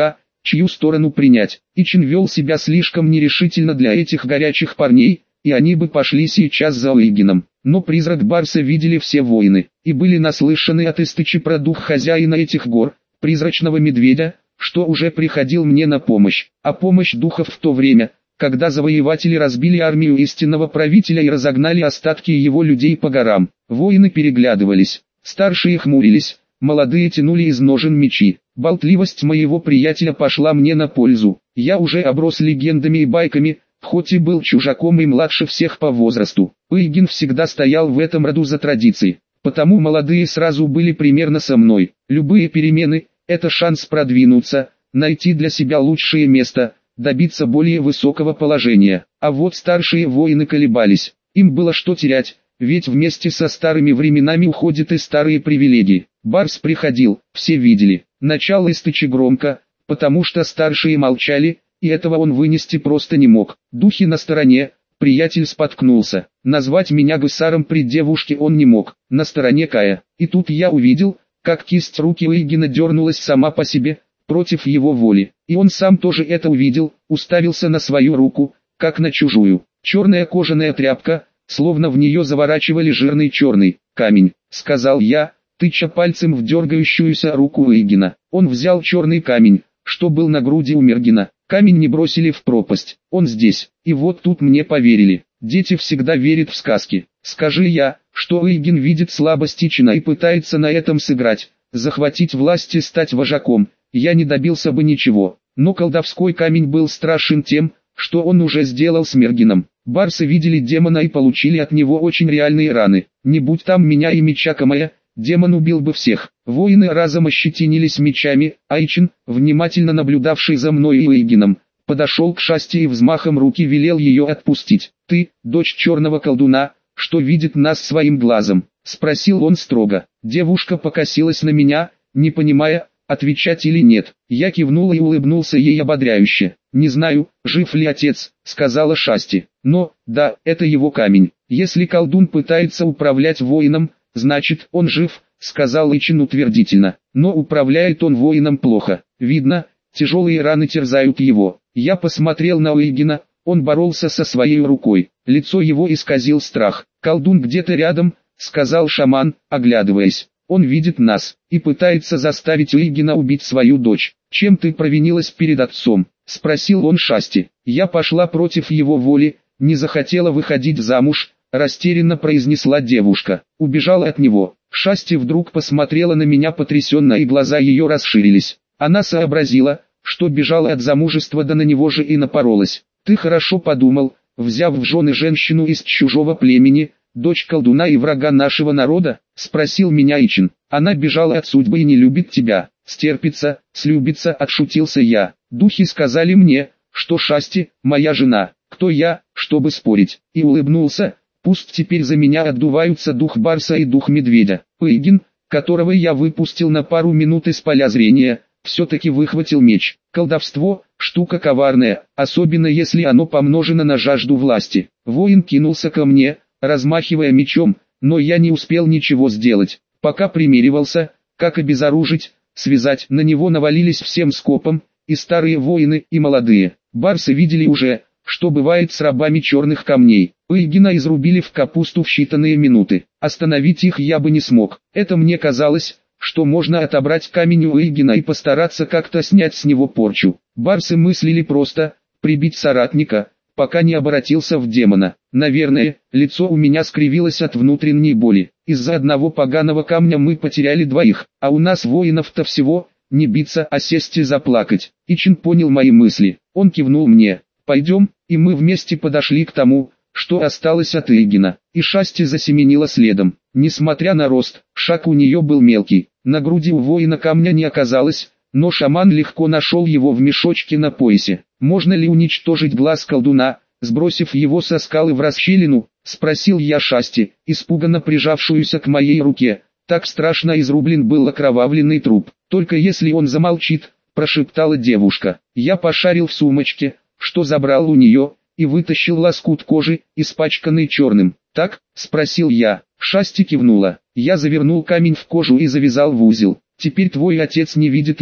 чью сторону принять. Ичин вел себя слишком нерешительно для этих горячих парней, и они бы пошли сейчас за Ойгеном. Но призрак Барса видели все воины, и были наслышаны от Истычи про дух хозяина этих гор, призрачного медведя, что уже приходил мне на помощь. А помощь духов в то время, когда завоеватели разбили армию истинного правителя и разогнали остатки его людей по горам. Воины переглядывались, старшие хмурились, молодые тянули из ножен мечи. Болтливость моего приятеля пошла мне на пользу. Я уже оброс легендами и байками, хоть и был чужаком и младше всех по возрасту. Ойген всегда стоял в этом роду за традиции, потому молодые сразу были примерно со мной. Любые перемены – это шанс продвинуться, найти для себя лучшее место, добиться более высокого положения. А вот старшие воины колебались, им было что терять, ведь вместе со старыми временами уходят и старые привилегии. Барс приходил, все видели. Начало Истычи громко, потому что старшие молчали, и этого он вынести просто не мог. Духи на стороне, приятель споткнулся. Назвать меня гусаром при девушке он не мог, на стороне Кая. И тут я увидел, как кисть руки Ойгена дернулась сама по себе, против его воли. И он сам тоже это увидел, уставился на свою руку, как на чужую. Черная кожаная тряпка, словно в нее заворачивали жирный черный камень, сказал я, тыча пальцем в дергающуюся руку Ойгена. Он взял черный камень, что был на груди у Мергена. Камень не бросили в пропасть, он здесь. И вот тут мне поверили. Дети всегда верят в сказки. Скажи я, что Ойген видит слабость Ичина и пытается на этом сыграть, захватить власть и стать вожаком, я не добился бы ничего. Но колдовской камень был страшен тем, что он уже сделал с Мергеном. Барсы видели демона и получили от него очень реальные раны. Не будь там меня и меча Камая, демон убил бы всех. Воины разом ощетинились мечами, а Ичин, внимательно наблюдавший за мной и Ойгеном, подошел к Шасти и взмахом руки велел ее отпустить. «Ты, дочь черного колдуна, что видит нас своим глазом?» — спросил он строго. Девушка покосилась на меня, не понимая, отвечать или нет. Я кивнул и улыбнулся ей ободряюще. «Не знаю, жив ли отец», — сказала Шасти. «Но, да, это его камень. Если колдун пытается управлять воином, значит, он жив», — сказал Ичин утвердительно. «Но управляет он воином плохо. Видно, тяжелые раны терзают его». Я посмотрел на Ойгена, он боролся со своей рукой. Лицо его исказил страх. «Колдун где-то рядом», — сказал шаман, оглядываясь. «Он видит нас и пытается заставить Ойгена убить свою дочь. Чем ты провинилась перед отцом?» — спросил он Шасти. «Я пошла против его воли, не захотела выходить замуж», — растерянно произнесла девушка. «Убежала от него». Шасти вдруг посмотрела на меня потрясенно, и глаза ее расширились. Она сообразила, что бежала от замужества, да на него же и напоролась. «Ты хорошо подумал, взяв в жены женщину из чужого племени, дочь колдуна и врага нашего народа?» — спросил меня Ичин. «Она бежала от судьбы и не любит тебя». «Стерпится, слюбится», — отшутился я. «Духи сказали мне, что Шасти — моя жена. Кто я, чтобы спорить?» И улыбнулся. «Пусть теперь за меня отдуваются дух Барса и дух Медведя». Ойген, которого я выпустил на пару минут из поля зрения, все-таки выхватил меч. Колдовство – штука коварная, особенно если оно помножено на жажду власти. Воин кинулся ко мне, размахивая мечом, но я не успел ничего сделать. Пока примеривался, как обезоружить, связать, на него навалились всем скопом, и старые воины, и молодые. Барсы видели уже, что бывает с рабами черных камней. Ойгена изрубили в капусту в считанные минуты. Остановить их я бы не смог. Это мне казалось, что можно отобрать камень у Ойгена и постараться как-то снять с него порчу. Барсы мыслили просто, прибить соратника, пока не обратился в демона. Наверное, лицо у меня скривилось от внутренней боли. Из-за одного поганого камня мы потеряли двоих, а у нас воинов-то всего, не биться, а сесть и заплакать. Ичин понял мои мысли, он кивнул мне. «Пойдем», и мы вместе подошли к тому, что осталось от Ойгена, и Шасти засеменила следом. Несмотря на рост, шаг у нее был мелкий, на груди у воина камня не оказалось, но шаман легко нашел его в мешочке на поясе. «Можно ли уничтожить глаз колдуна, сбросив его со скалы в расщелину?» — спросил я Шасти, испуганно прижавшуюся к моей руке. Так страшно изрублен был окровавленный труп. «Только если он замолчит», — прошептала девушка. Я пошарил в сумочке, что забрал у нее, и вытащил лоскут кожи, испачканный черным. «Так?» — спросил я. Шасти кивнула. Я завернул камень в кожу и завязал в узел. «Теперь твой отец не видит его?»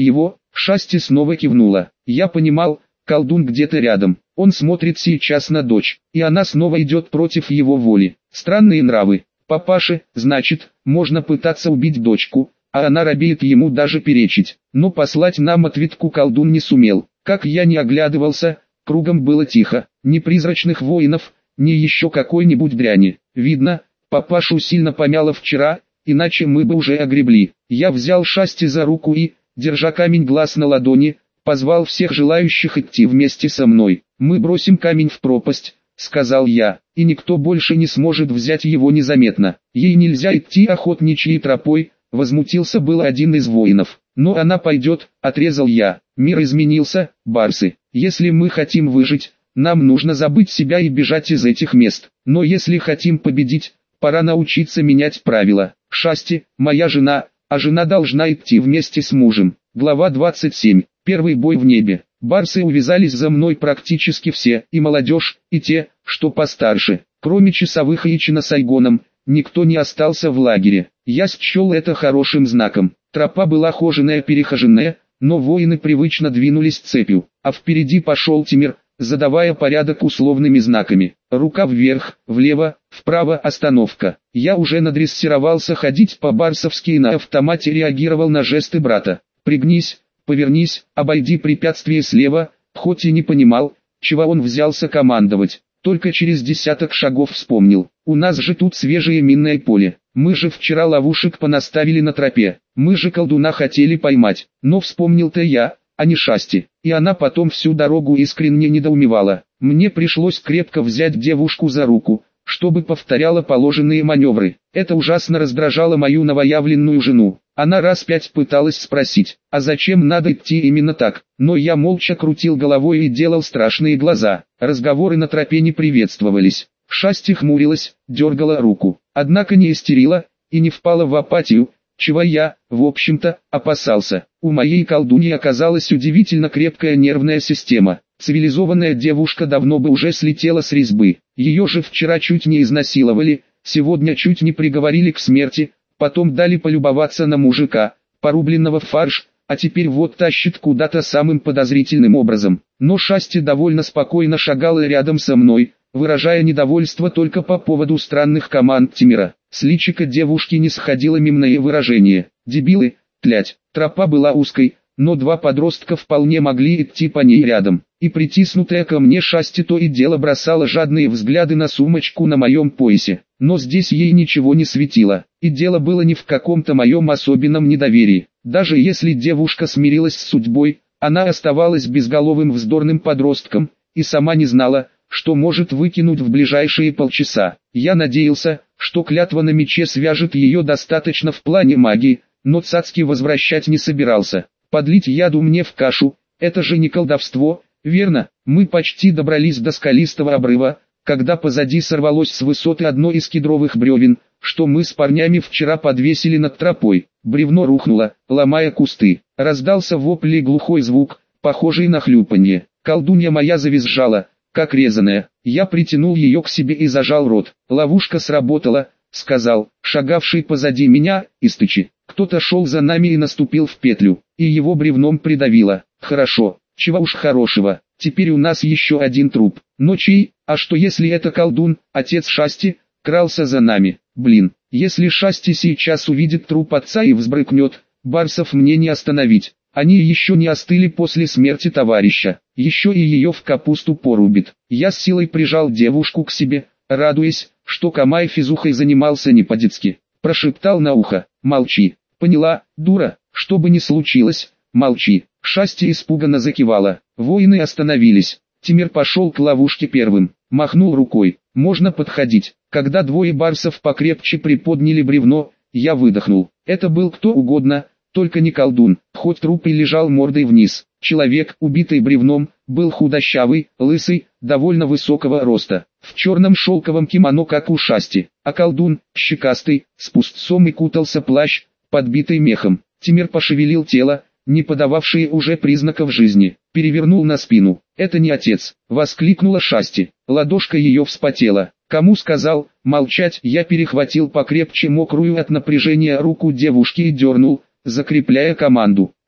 Шасти снова кивнула. Я понимал, колдун где-то рядом. Он смотрит сейчас на дочь, и она снова идет против его воли. Странные нравы. Папаше, значит, можно пытаться убить дочку, а она робеет ему даже перечить. Но послать нам ответку колдун не сумел. Как я не оглядывался, кругом было тихо. Ни призрачных воинов, ни еще какой-нибудь дряни. Видно, папашу сильно помяло вчера, иначе мы бы уже огребли. Я взял Шасти за руку и, держа камень глаз на ладони, позвал всех желающих идти вместе со мной. «Мы бросим камень в пропасть», — сказал я, — «и никто больше не сможет взять его незаметно. Ей нельзя идти охотничьей тропой», — возмутился был один из воинов. «Но она пойдет», — отрезал я. «Мир изменился, барсы. Если мы хотим выжить, нам нужно забыть себя и бежать из этих мест. Но если хотим победить, пора научиться менять правила. Шасти, моя жена, а жена должна идти вместе с мужем». Глава 27. Первый бой в небе. Барсы увязались за мной практически все, и молодежь, и те, что постарше. Кроме часовых и Ичина с Айгоном, никто не остался в лагере. Я счел это хорошим знаком. Тропа была хоженая-перехоженная, но воины привычно двинулись цепью, а впереди пошел Тимир, задавая порядок условными знаками. Рука вверх, влево, вправо, остановка. Я уже надрессировался ходить по-барсовски и на автомате реагировал на жесты брата. «Пригнись, повернись, обойди препятствие слева», хоть и не понимал, чего он взялся командовать. Только через десяток шагов вспомнил. У нас же тут свежее минное поле. Мы же вчера ловушек понаставили на тропе. Мы же колдуна хотели поймать. Но вспомнил-то я, а не Шасти. И она потом всю дорогу искренне недоумевала. Мне пришлось крепко взять девушку за руку, чтобы повторяла положенные маневры. Это ужасно раздражало мою новоявленную жену. Она раз 5 пыталась спросить, а зачем надо идти именно так, но я молча крутил головой и делал страшные глаза. Разговоры на тропе не приветствовались. Шасти хмурилась, дергала руку, однако не истерила и не впала в апатию, чего я, в общем-то, опасался. У моей колдуньи оказалась удивительно крепкая нервная система. Цивилизованная девушка давно бы уже слетела с резьбы. Ее же вчера чуть не изнасиловали, сегодня чуть не приговорили к смерти, потом дали полюбоваться на мужика, порубленного в фарш, а теперь вот тащит куда-то самым подозрительным образом. Но Шасти довольно спокойно шагала рядом со мной, выражая недовольство только по поводу странных команд Тимира. С личика девушки не сходило мимное выражение. «Дебилы, тлять». Тропа была узкой, но 2 подростка вполне могли идти по ней рядом. И притиснутая ко мне Шасти то и дело бросала жадные взгляды на сумочку на моем поясе. Но здесь ей ничего не светило, и дело было не в каком-то моем особенном недоверии. Даже если девушка смирилась с судьбой, она оставалась безголовым вздорным подростком, и сама не знала, что может выкинуть в ближайшие полчаса. Я надеялся, что клятва на мече свяжет ее достаточно в плане магии, но Цацки возвращать не собирался. Подлить яду мне в кашу, это же не колдовство, верно? Мы почти добрались до скалистого обрыва, когда позади сорвалось с высоты одно из кедровых бревен, что мы с парнями вчера подвесили над тропой. Бревно рухнуло, ломая кусты. Раздался вопль и глухой звук, похожий на хлюпанье. Колдунья моя завизжала, как резаная. Я притянул ее к себе и зажал рот. «Ловушка сработала», — сказал, шагавший позади меня, Истычи. Кто-то шел за нами и наступил в петлю, и его бревном придавило. «Хорошо, чего уж хорошего, теперь у нас еще один труп. Но чей, а что если это колдун, отец Шасти, крался за нами? Блин, если Шасти сейчас увидит труп отца и взбрыкнет, барсов мне не остановить. Они еще не остыли после смерти товарища, еще и ее в капусту порубит». Я с силой прижал девушку к себе, радуясь, что Камай физухой занимался не по-детски. Прошептал на ухо: «Молчи». «Поняла, дура, что бы ни случилось, молчи». Шасти испуганно закивала. Воины остановились. Тимир пошел к ловушке первым, махнул рукой: «Можно подходить». Когда 2 барсов покрепче приподняли бревно, я выдохнул. Это был кто угодно, только не колдун. Хоть труп и лежал мордой вниз, человек, убитый бревном, был худощавый, лысый, довольно высокого роста, в черном шелковом кимоно, как у Шасти, а колдун, щекастый, с пустцом и кутался плащ, подбитый мехом. Тимир пошевелил тело, не подававшие уже признаков жизни, перевернул на спину. «Это не отец!» — воскликнула Шасти. Ладошка ее вспотела. «Кому сказал молчать?» Я перехватил покрепче мокрую от напряжения руку девушки и дернул, закрепляя команду.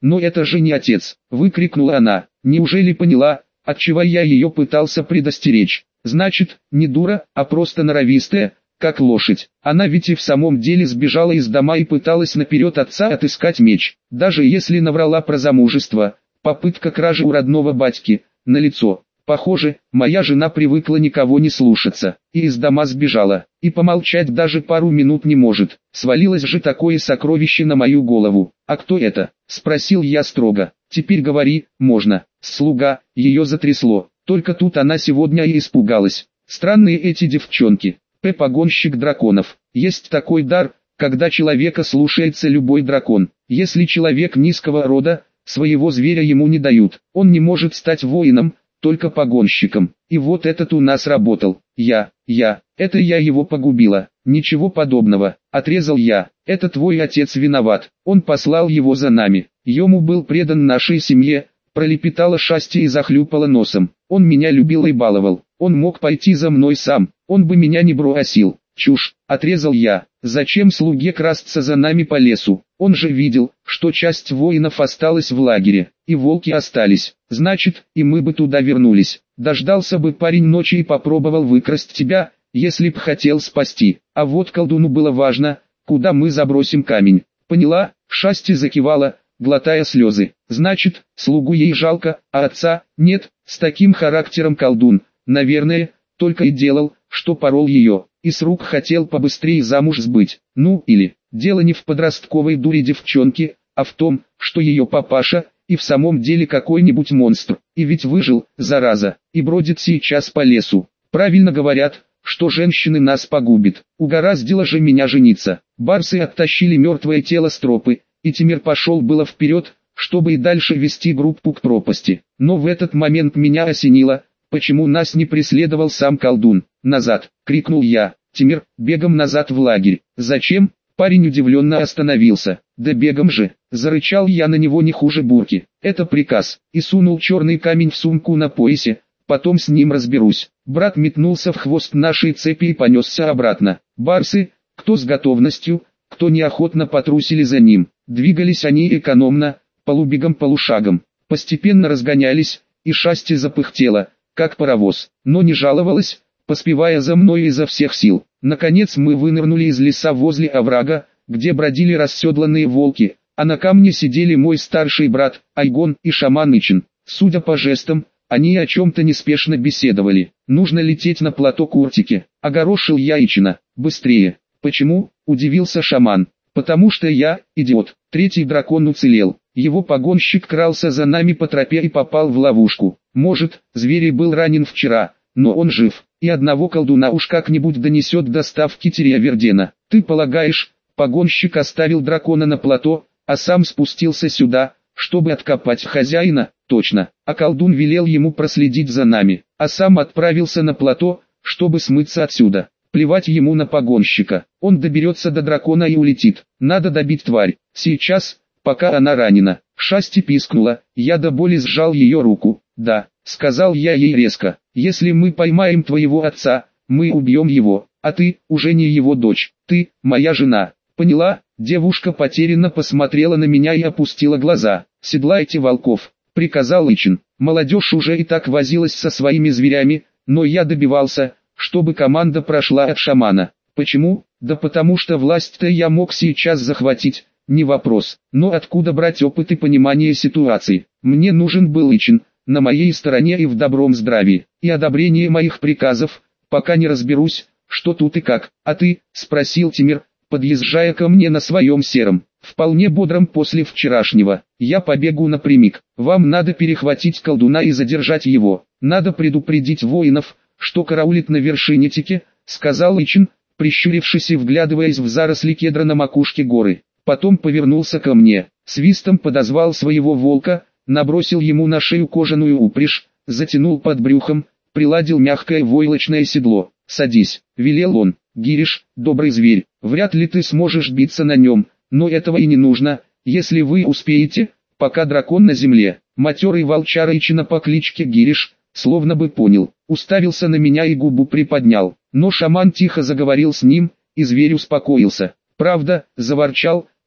«Но это же не отец!» — выкрикнула она. «Неужели поняла, отчего я ее пытался предостеречь? Значит, не дура, а просто норовистая, как лошадь. Она ведь и в самом деле сбежала из дома и пыталась наперед отца отыскать меч. Даже если наврала про замужество, попытка кражи у родного батьки, налицо. Похоже, моя жена привыкла никого не слушаться, и из дома сбежала, и помолчать даже пару минут не может. Свалилось же такое сокровище на мою голову. «А кто это?» — спросил я строго. «Теперь говори, можно». Слуга, ее затрясло. Только тут она сегодня и испугалась. Странные эти девчонки. Погонщик драконов. Есть такой дар, когда человека слушается любой дракон. Если человек низкого рода, своего зверя ему не дают. Он не может стать воином, только погонщиком. И вот этот у нас работал. Это я его погубила. Ничего подобного, отрезал я. Это твой отец виноват. Он послал его за нами. Ему был предан нашей семье, пролепетала Шасти и захлюпала носом. Он меня любил и баловал. Он мог пойти за мной сам. Он бы меня не бросил. Чушь, отрезал я. Зачем слуге красться за нами по лесу? Он же видел, что часть воинов осталась в лагере, и волки остались. Значит, и мы бы туда вернулись. Дождался бы парень ночи и попробовал выкрасть тебя, если б хотел спасти. А вот колдуну было важно, куда мы забросим камень. Поняла? Шасти закивала, глотая слезы. Значит, слугу ей жалко, а отца нет. С таким характером колдун, наверное, только и делал, что порол ее, и с рук хотел побыстрее замуж сбыть. Ну или, дело не в подростковой дуре девчонки, а в том, что ее папаша, и в самом деле какой-нибудь монстр, и ведь выжил, зараза, и бродит сейчас по лесу. Правильно говорят, что женщины нас погубят. Угораздило же меня жениться. Барсы оттащили мертвое тело с тропы, и Тимир пошел было вперед, чтобы и дальше вести группу к пропасти. Но в этот момент меня осенило, почему нас не преследовал сам колдун. «Назад!» — крикнул я. Тимир, бегом назад в лагерь. «Зачем?» Парень удивленно остановился. «Да бегом же!» — зарычал я на него не хуже бурки. «Это приказ!» И сунул черный камень в сумку на поясе. Потом с ним разберусь. Брат метнулся в хвост нашей цепи и понесся обратно. Барсы, кто с готовностью, кто неохотно потрусили за ним. Двигались они экономно, полубегом-полушагом. Постепенно разгонялись, и Шасти запыхтела, как паровоз, но не жаловалась, поспевая за мной изо всех сил. Наконец мы вынырнули из леса возле оврага, где бродили расседланные волки, а на камне сидели мой старший брат, Айгон, и шаман Ичин. Судя по жестам, они о чем-то неспешно беседовали. «Нужно лететь на плато Куртики», — огорошил я Ичина. «Быстрее». «Почему?» — удивился шаман. «Потому что я, идиот». Третий дракон уцелел. Его погонщик крался за нами по тропе и попал в ловушку. Может, зверь был ранен вчера, но он жив, и одного колдуна уж как-нибудь донесет до ставки Тирия-Вердена. Ты полагаешь, погонщик оставил дракона на плато, а сам спустился сюда, чтобы откопать хозяина? Точно. А колдун велел ему проследить за нами, а сам отправился на плато, чтобы смыться отсюда. Плевать ему на погонщика. Он доберется до дракона и улетит. Надо добить тварь. Сейчас, пока она ранена. Шасти пискнула. Я до боли сжал ее руку. «Да», — сказал я ей резко. «Если мы поймаем твоего отца, мы убьем его. А ты, уже не его дочь. Ты, моя жена. Поняла?» Девушка потерянно посмотрела на меня и опустила глаза. «Седлайте волков», — приказал Ичин. Молодежь уже и так возилась со своими зверями, но я добивался, чтобы команда прошла от шамана. Почему? Да потому что власть-то я мог сейчас захватить, не вопрос. Но откуда брать опыт и понимание ситуации? Мне нужен был Ичин, на моей стороне и в добром здравии, и одобрение моих приказов, пока не разберусь, что тут и как. «А ты?» — спросил Тимир, подъезжая ко мне на своем сером, вполне бодром после вчерашнего. «Я побегу напрямик. Вам надо перехватить колдуна и задержать его. Надо предупредить воинов, что караулит на вершине Тики», — сказал Ичин, прищурившись и вглядываясь в заросли кедра на макушке горы. Потом повернулся ко мне, свистом подозвал своего волка, набросил ему на шею кожаную упряжь, затянул под брюхом, приладил мягкое войлочное седло. «Садись», — велел он. «Гириш, добрый зверь, вряд ли ты сможешь биться на нем, но этого и не нужно, если вы успеете, пока дракон на земле». Матерый волчара Ичина по кличке Гириш, словно бы понял, уставился на меня и губу приподнял, но шаман тихо заговорил с ним, и зверь успокоился. «Правда», — заворчал,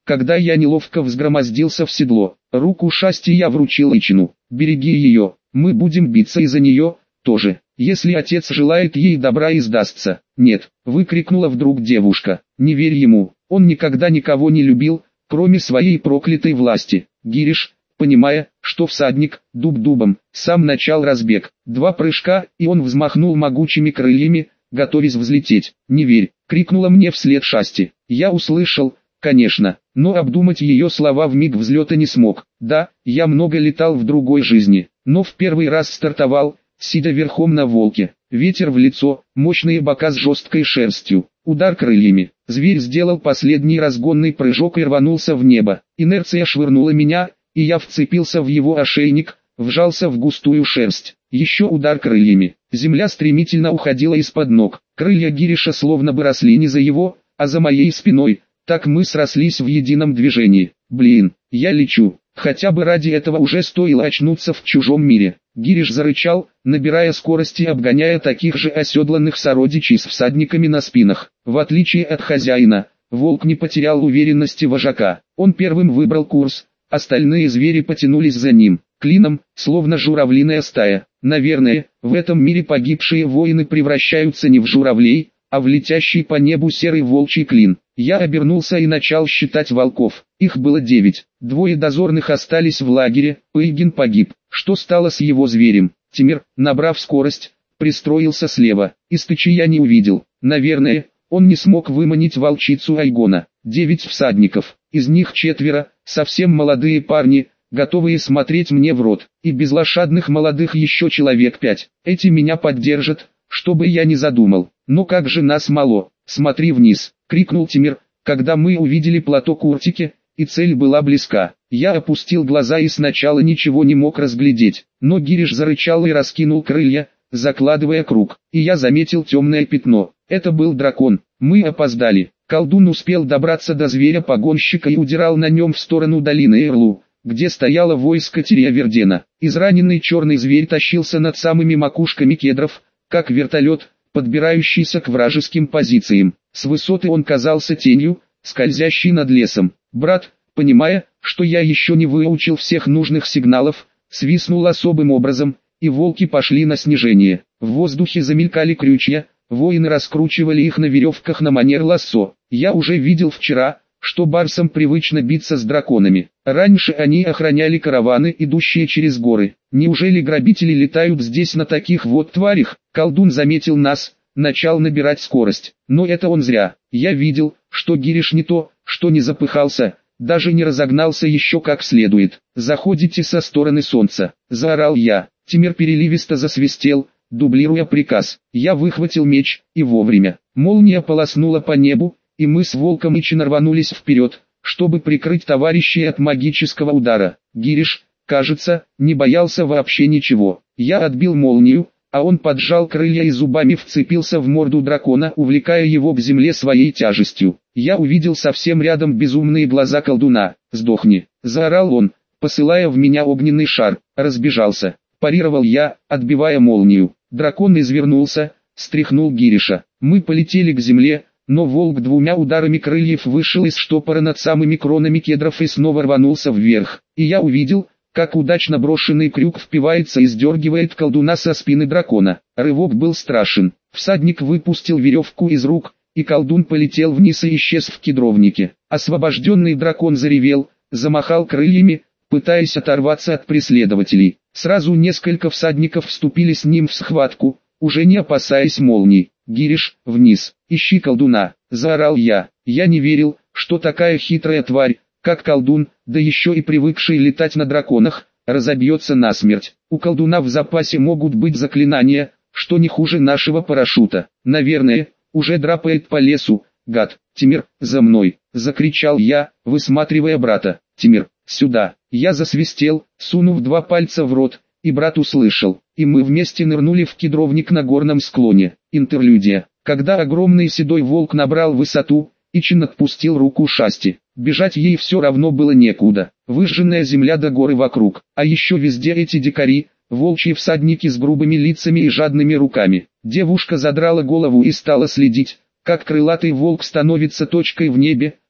когда я неловко взгромоздился в седло. Руку Шасти я вручил Ичину. «Береги ее, мы будем биться из-за нее, тоже, если отец желает ей добра и сдастся». «Нет», — выкрикнула вдруг девушка, — «не верь ему, он никогда никого не любил, кроме своей проклятой власти». Гириш, понимая, что всадник, дуб дубом, сам начал разбег. 2 прыжка, и он взмахнул могучими крыльями, готовясь взлететь. «Не верь!» — крикнула мне вслед Шасти. Я услышал, конечно, но обдумать ее слова вмиг взлета не смог. Да, я много летал в другой жизни, но в первый раз стартовал, сидя верхом на волке. Ветер в лицо, мощные бока с жесткой шерстью, удар крыльями. Зверь сделал последний разгонный прыжок и рванулся в небо. Инерция швырнула меня, и я вцепился в его ошейник, вжался в густую шерсть. Еще удар крыльями. Земля стремительно уходила из-под ног. Крылья Гириша словно бы росли не за его, а за моей спиной. Так мы срослись в едином движении. Блин, я лечу. Хотя бы ради этого уже стоило очнуться в чужом мире. Гириш зарычал, набирая скорость и обгоняя таких же оседланных сородичей с всадниками на спинах. В отличие от хозяина, волк не потерял уверенности вожака. Он первым выбрал курс, остальные звери потянулись за ним, клином, словно журавлиная стая. Наверное, в этом мире погибшие воины превращаются не в журавлей, а в летящий по небу серый волчий клин. Я обернулся и начал считать волков. Их было 9. 2 дозорных остались в лагере, Пейгин погиб. Что стало с его зверем? Тимир, набрав скорость, пристроился слева. Истычи я не увидел. Наверное, он не смог выманить волчицу Айгона. 9 всадников, из них 4, совсем молодые парни, готовые смотреть мне в рот. И без лошадных молодых еще человек 5. Эти меня поддержат, чтобы я не задумал. Но как же нас мало. «Смотри вниз!» — крикнул Тимир, когда мы увидели плато Куртики, и цель была близка. Я опустил глаза и сначала ничего не мог разглядеть, но Гириш зарычал и раскинул крылья, закладывая круг, и я заметил темное пятно. Это был дракон. Мы опоздали. Колдун успел добраться до зверя-погонщика и удирал на нем в сторону долины Эрлу, где стояло войско Тирия-Вердена. Израненный черный зверь тащился над самыми макушками кедров, как вертолет, подбирающийся к вражеским позициям. С высоты он казался тенью, скользящей над лесом. Брат, понимая, что я еще не выучил всех нужных сигналов, свистнул особым образом, и волки пошли на снижение. В воздухе замелькали крючья, воины раскручивали их на веревках на манер лассо. Я уже видел вчера, что барсам привычно биться с драконами. Раньше они охраняли караваны, идущие через горы. Неужели грабители летают здесь на таких вот тварях? Колдун заметил нас, начал набирать скорость. Но это он зря. Я видел, что Гириш не то, что не запыхался, даже не разогнался еще как следует. «Заходите со стороны солнца», — заорал я. Тимир переливисто засвистел, дублируя приказ. Я выхватил меч, и вовремя. Молния полоснула по небу, и мы с волком Ичина рванулись вперед, чтобы прикрыть товарищей от магического удара. Гириш, кажется, не боялся вообще ничего. Я отбил молнию, а он поджал крылья и зубами вцепился в морду дракона, увлекая его к земле своей тяжестью. Я увидел совсем рядом безумные глаза колдуна. «Сдохни!» — заорал он, посылая в меня огненный шар. Разбежался. Парировал я, отбивая молнию. Дракон извернулся, стряхнул Гириша. Мы полетели к земле, но волк 2 ударами крыльев вышел из штопора над самыми кронами кедров и снова рванулся вверх. И я увидел, как удачно брошенный крюк впивается и сдергивает колдуна со спины дракона. Рывок был страшен. Всадник выпустил веревку из рук, и колдун полетел вниз и исчез в кедровнике. Освобожденный дракон заревел, замахал крыльями, пытаясь оторваться от преследователей. Сразу несколько всадников вступили с ним в схватку, уже не опасаясь молний. «Гириш, вниз, ищи колдуна», — заорал я. Я не верил, что такая хитрая тварь, как колдун, да еще и привыкший летать на драконах, разобьется насмерть. У колдуна в запасе могут быть заклинания, что не хуже нашего парашюта. Наверное, уже драпает по лесу. «Гад, Тимир, за мной!» — закричал я, высматривая брата. «Тимир, сюда!» Я засвистел, сунув 2 пальца в рот, и брат услышал, и мы вместе нырнули в кедровник на горном склоне. Интерлюдия. Когда огромный седой волк набрал высоту, Ичин отпустил руку Шасти. Бежать ей все равно было некуда. Выжженная земля до горы вокруг, а еще везде эти дикари, волчьи всадники с грубыми лицами и жадными руками. Девушка задрала голову и стала следить, как крылатый волк становится точкой в небе,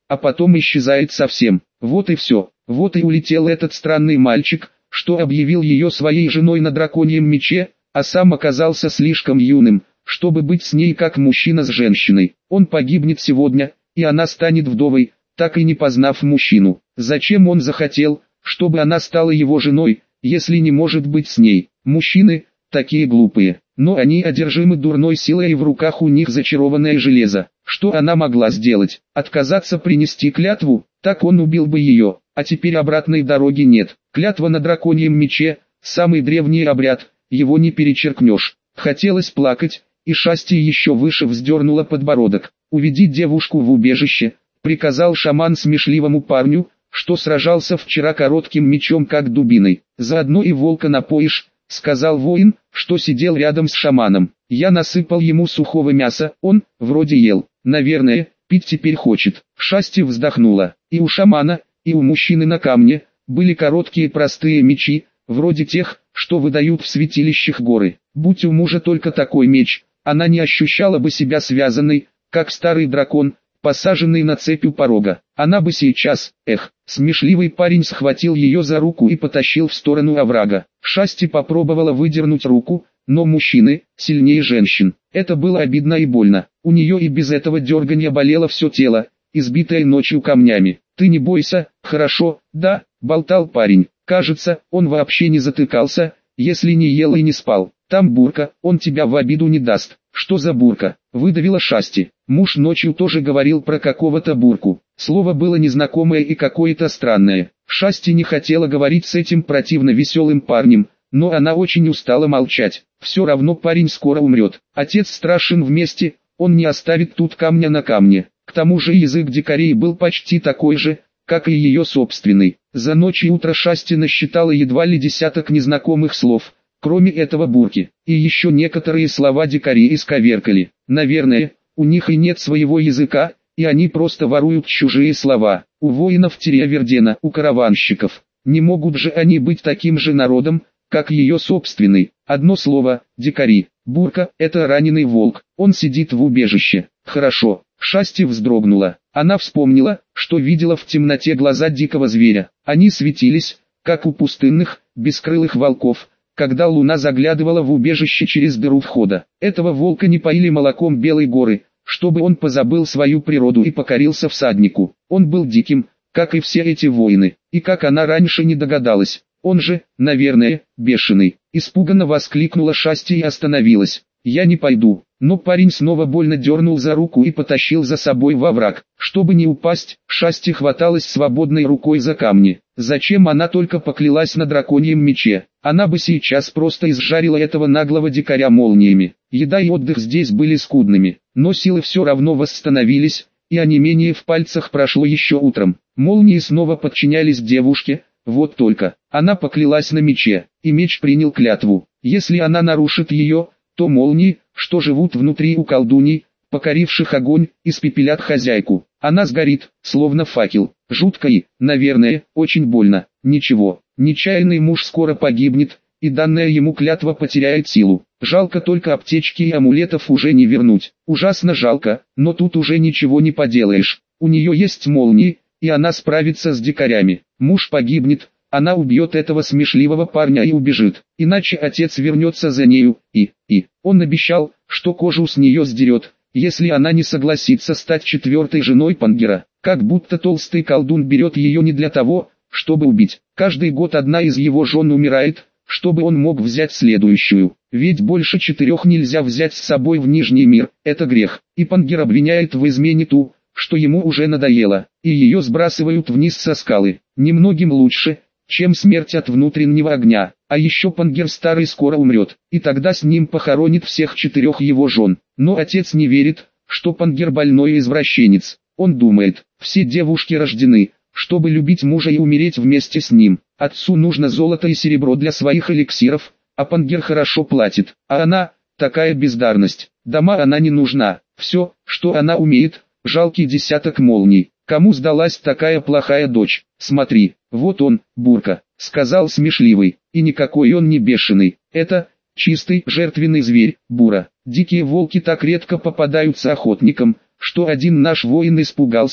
а потом исчезает совсем. Вот и все. Вот и улетел этот странный мальчик, что объявил ее своей женой на драконьем мече, а сам оказался слишком юным, чтобы быть с ней как мужчина с женщиной. Он погибнет сегодня, и она станет вдовой, так и не познав мужчину. Зачем он захотел, чтобы она стала его женой, если не может быть с ней? Мужчины, такие глупые, но они одержимы дурной силой и в руках у них зачарованное железо. Что она могла сделать? Отказаться принести клятву? Так он убил бы ее, а теперь обратной дороги нет. Клятва на драконьем мече, самый древний обряд, его не перечеркнешь. Хотелось плакать, и Шасти еще выше вздернула подбородок. «Уведи девушку в убежище», — приказал шаман смешливому парню, что сражался вчера коротким мечом как дубиной. «Заодно и волка напоишь», — сказал воин, что сидел рядом с шаманом. Я насыпал ему сухого мяса, он, вроде ел, наверное, пить теперь хочет. Шасти вздохнула. И у шамана, и у мужчины на камне, были короткие простые мечи, вроде тех, что выдают в святилищах горы. Будь у мужа только такой меч, она не ощущала бы себя связанной, как старый дракон, посаженный на цепь у порога. Она бы сейчас, смешливый парень схватил ее за руку и потащил в сторону оврага. Шасти попробовала выдернуть руку, но мужчины, сильнее женщин. Это было обидно и больно. У нее и без этого дергания болело все тело, избитое ночью камнями. «Ты не бойся, хорошо?» «Да», — болтал парень. Кажется, он вообще не затыкался, если не ел и не спал. «Там бурка, он тебя в обиду не даст». «Что за бурка?» — выдавила Шасти. Муж ночью тоже говорил про какого-то бурку. Слово было незнакомое и какое-то странное. Шасти не хотела говорить с этим противно веселым парнем, но она очень устала молчать. Все равно парень скоро умрет. Отец страшен вместе, он не оставит тут камня на камне. К тому же язык дикарей был почти такой же, как и ее собственный. За ночь и утро Шасти насчитала едва ли десяток незнакомых слов, кроме этого бурки. И еще некоторые слова дикари исковеркали. Наверное, у них и нет своего языка, и они просто воруют чужие слова. У воинов Тириавердена, у караванщиков. Не могут же они быть таким же народом, как ее собственный. Одно слово – дикари. Бурка – это раненый волк. Он сидит в убежище. Хорошо. Шасти вздрогнула. Она вспомнила, что видела в темноте глаза дикого зверя. Они светились, как у пустынных, бескрылых волков, когда луна заглядывала в убежище через дыру входа. Этого волка не поили молоком Белой горы, чтобы он позабыл свою природу и покорился всаднику. Он был диким, как и все эти воины, и как она раньше не догадалась. Он же, наверное, бешеный. Испуганно воскликнула Шасти и остановилась. «Я не пойду». Но парень снова больно дернул за руку и потащил за собой во враг. Чтобы не упасть, Шасти хваталась свободной рукой за камни. Зачем она только поклялась на драконьем мече? Она бы сейчас просто изжарила этого наглого дикаря молниями. Еда и отдых здесь были скудными, но силы все равно восстановились, и онемение в пальцах прошло еще утром. Молнии снова подчинялись девушке, вот только. Она поклялась на мече, и меч принял клятву. Если она нарушит ее, то молнии, что живут внутри у колдуней, покоривших огонь, испепелят хозяйку. Она сгорит, словно факел. Жутко и, наверное, очень больно. Ничего, нечаянный муж скоро погибнет, и данная ему клятва потеряет силу. Жалко только аптечки и амулетов уже не вернуть. Ужасно жалко, но тут уже ничего не поделаешь. У нее есть молнии, и она справится с дикарями. Муж погибнет, она убьет этого смешливого парня и убежит. Иначе отец вернется за нею, и он обещал, что кожу с нее сдерет, если она не согласится стать четвертой женой Пангера. Как будто толстый колдун берет ее не для того, чтобы убить. Каждый год одна из его жен умирает, чтобы он мог взять следующую. Ведь больше 4 нельзя взять с собой в Нижний мир, это грех. И Пангер обвиняет в измене ту, что ему уже надоело, и ее сбрасывают вниз со скалы. Немногим лучше, чем смерть от внутреннего огня. А еще Пангер старый скоро умрет, и тогда с ним похоронит всех 4 его жен. Но отец не верит, что Пангер больной извращенец. Он думает, все девушки рождены, чтобы любить мужа и умереть вместе с ним. Отцу нужно золото и серебро для своих эликсиров, а Пангер хорошо платит. А она, такая бездарность. Дома она не нужна. Все, что она умеет, жалкий десяток молний. Кому сдалась такая плохая дочь? Смотри, вот он, Бурка, сказал смешливый, и никакой он не бешеный. Это чистый жертвенный зверь, Бура. Дикие волки так редко попадаются охотникам, что один наш воин испугался,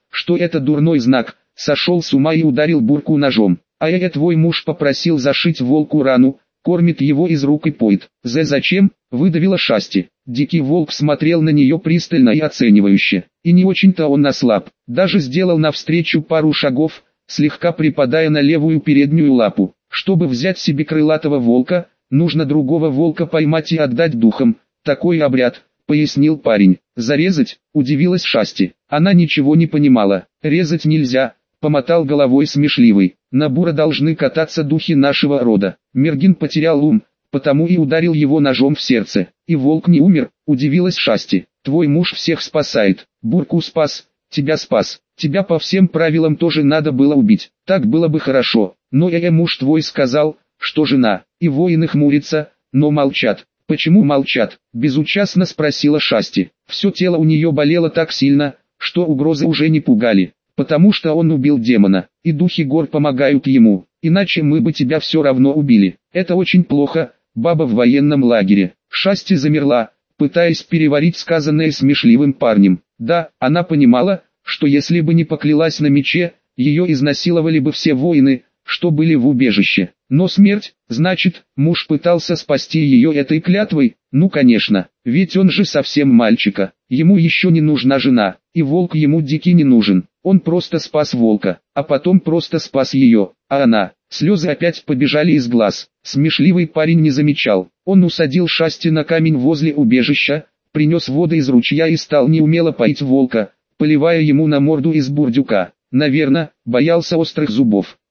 что это дурной знак, сошел с ума и ударил Бурку ножом. Твой муж попросил зашить волку рану, кормит его из рук и поет. Зачем?» — выдавила Шасти. Дикий волк смотрел на нее пристально и оценивающе. И не очень-то он ослаб, даже сделал навстречу пару шагов, слегка припадая на левую переднюю лапу. Чтобы взять себе крылатого волка, нужно другого волка поймать и отдать духам. Такой обряд, пояснил парень. «Зарезать?» — удивилась Шасти. Она ничего не понимала. «Резать нельзя», — помотал головой Смешливый. «На бура должны кататься духи нашего рода». Мергин потерял ум, потому и ударил его ножом в сердце. «И волк не умер?» — удивилась Шасти. «Твой муж всех спасает. Бурку спас, тебя спас. Тебя по всем правилам тоже надо было убить. Так было бы хорошо. Но муж твой сказал, что жена». И воины хмурятся, но молчат. «Почему молчат?» — безучастно спросила Шасти. Все тело у нее болело так сильно, что угрозы уже не пугали. «Потому что он убил демона, и духи гор помогают ему. Иначе мы бы тебя все равно убили. Это очень плохо, баба в военном лагере». Шасти замерла, пытаясь переварить сказанное Смешливым парнем. Да, она понимала, что если бы не поклялась на мече, ее изнасиловали бы все воины, что были в убежище. Но смерть, значит, муж пытался спасти ее этой клятвой? Ну конечно, ведь он же совсем мальчика, ему еще не нужна жена, и волк ему дикий не нужен. Он просто спас волка, а потом просто спас ее, а она... Слезы опять побежали из глаз. Смешливый парень не замечал. Он усадил Шасти на камень возле убежища, принес воды из ручья и стал неумело поить волка, поливая ему на морду из бурдюка. Наверное, боялся острых зубов.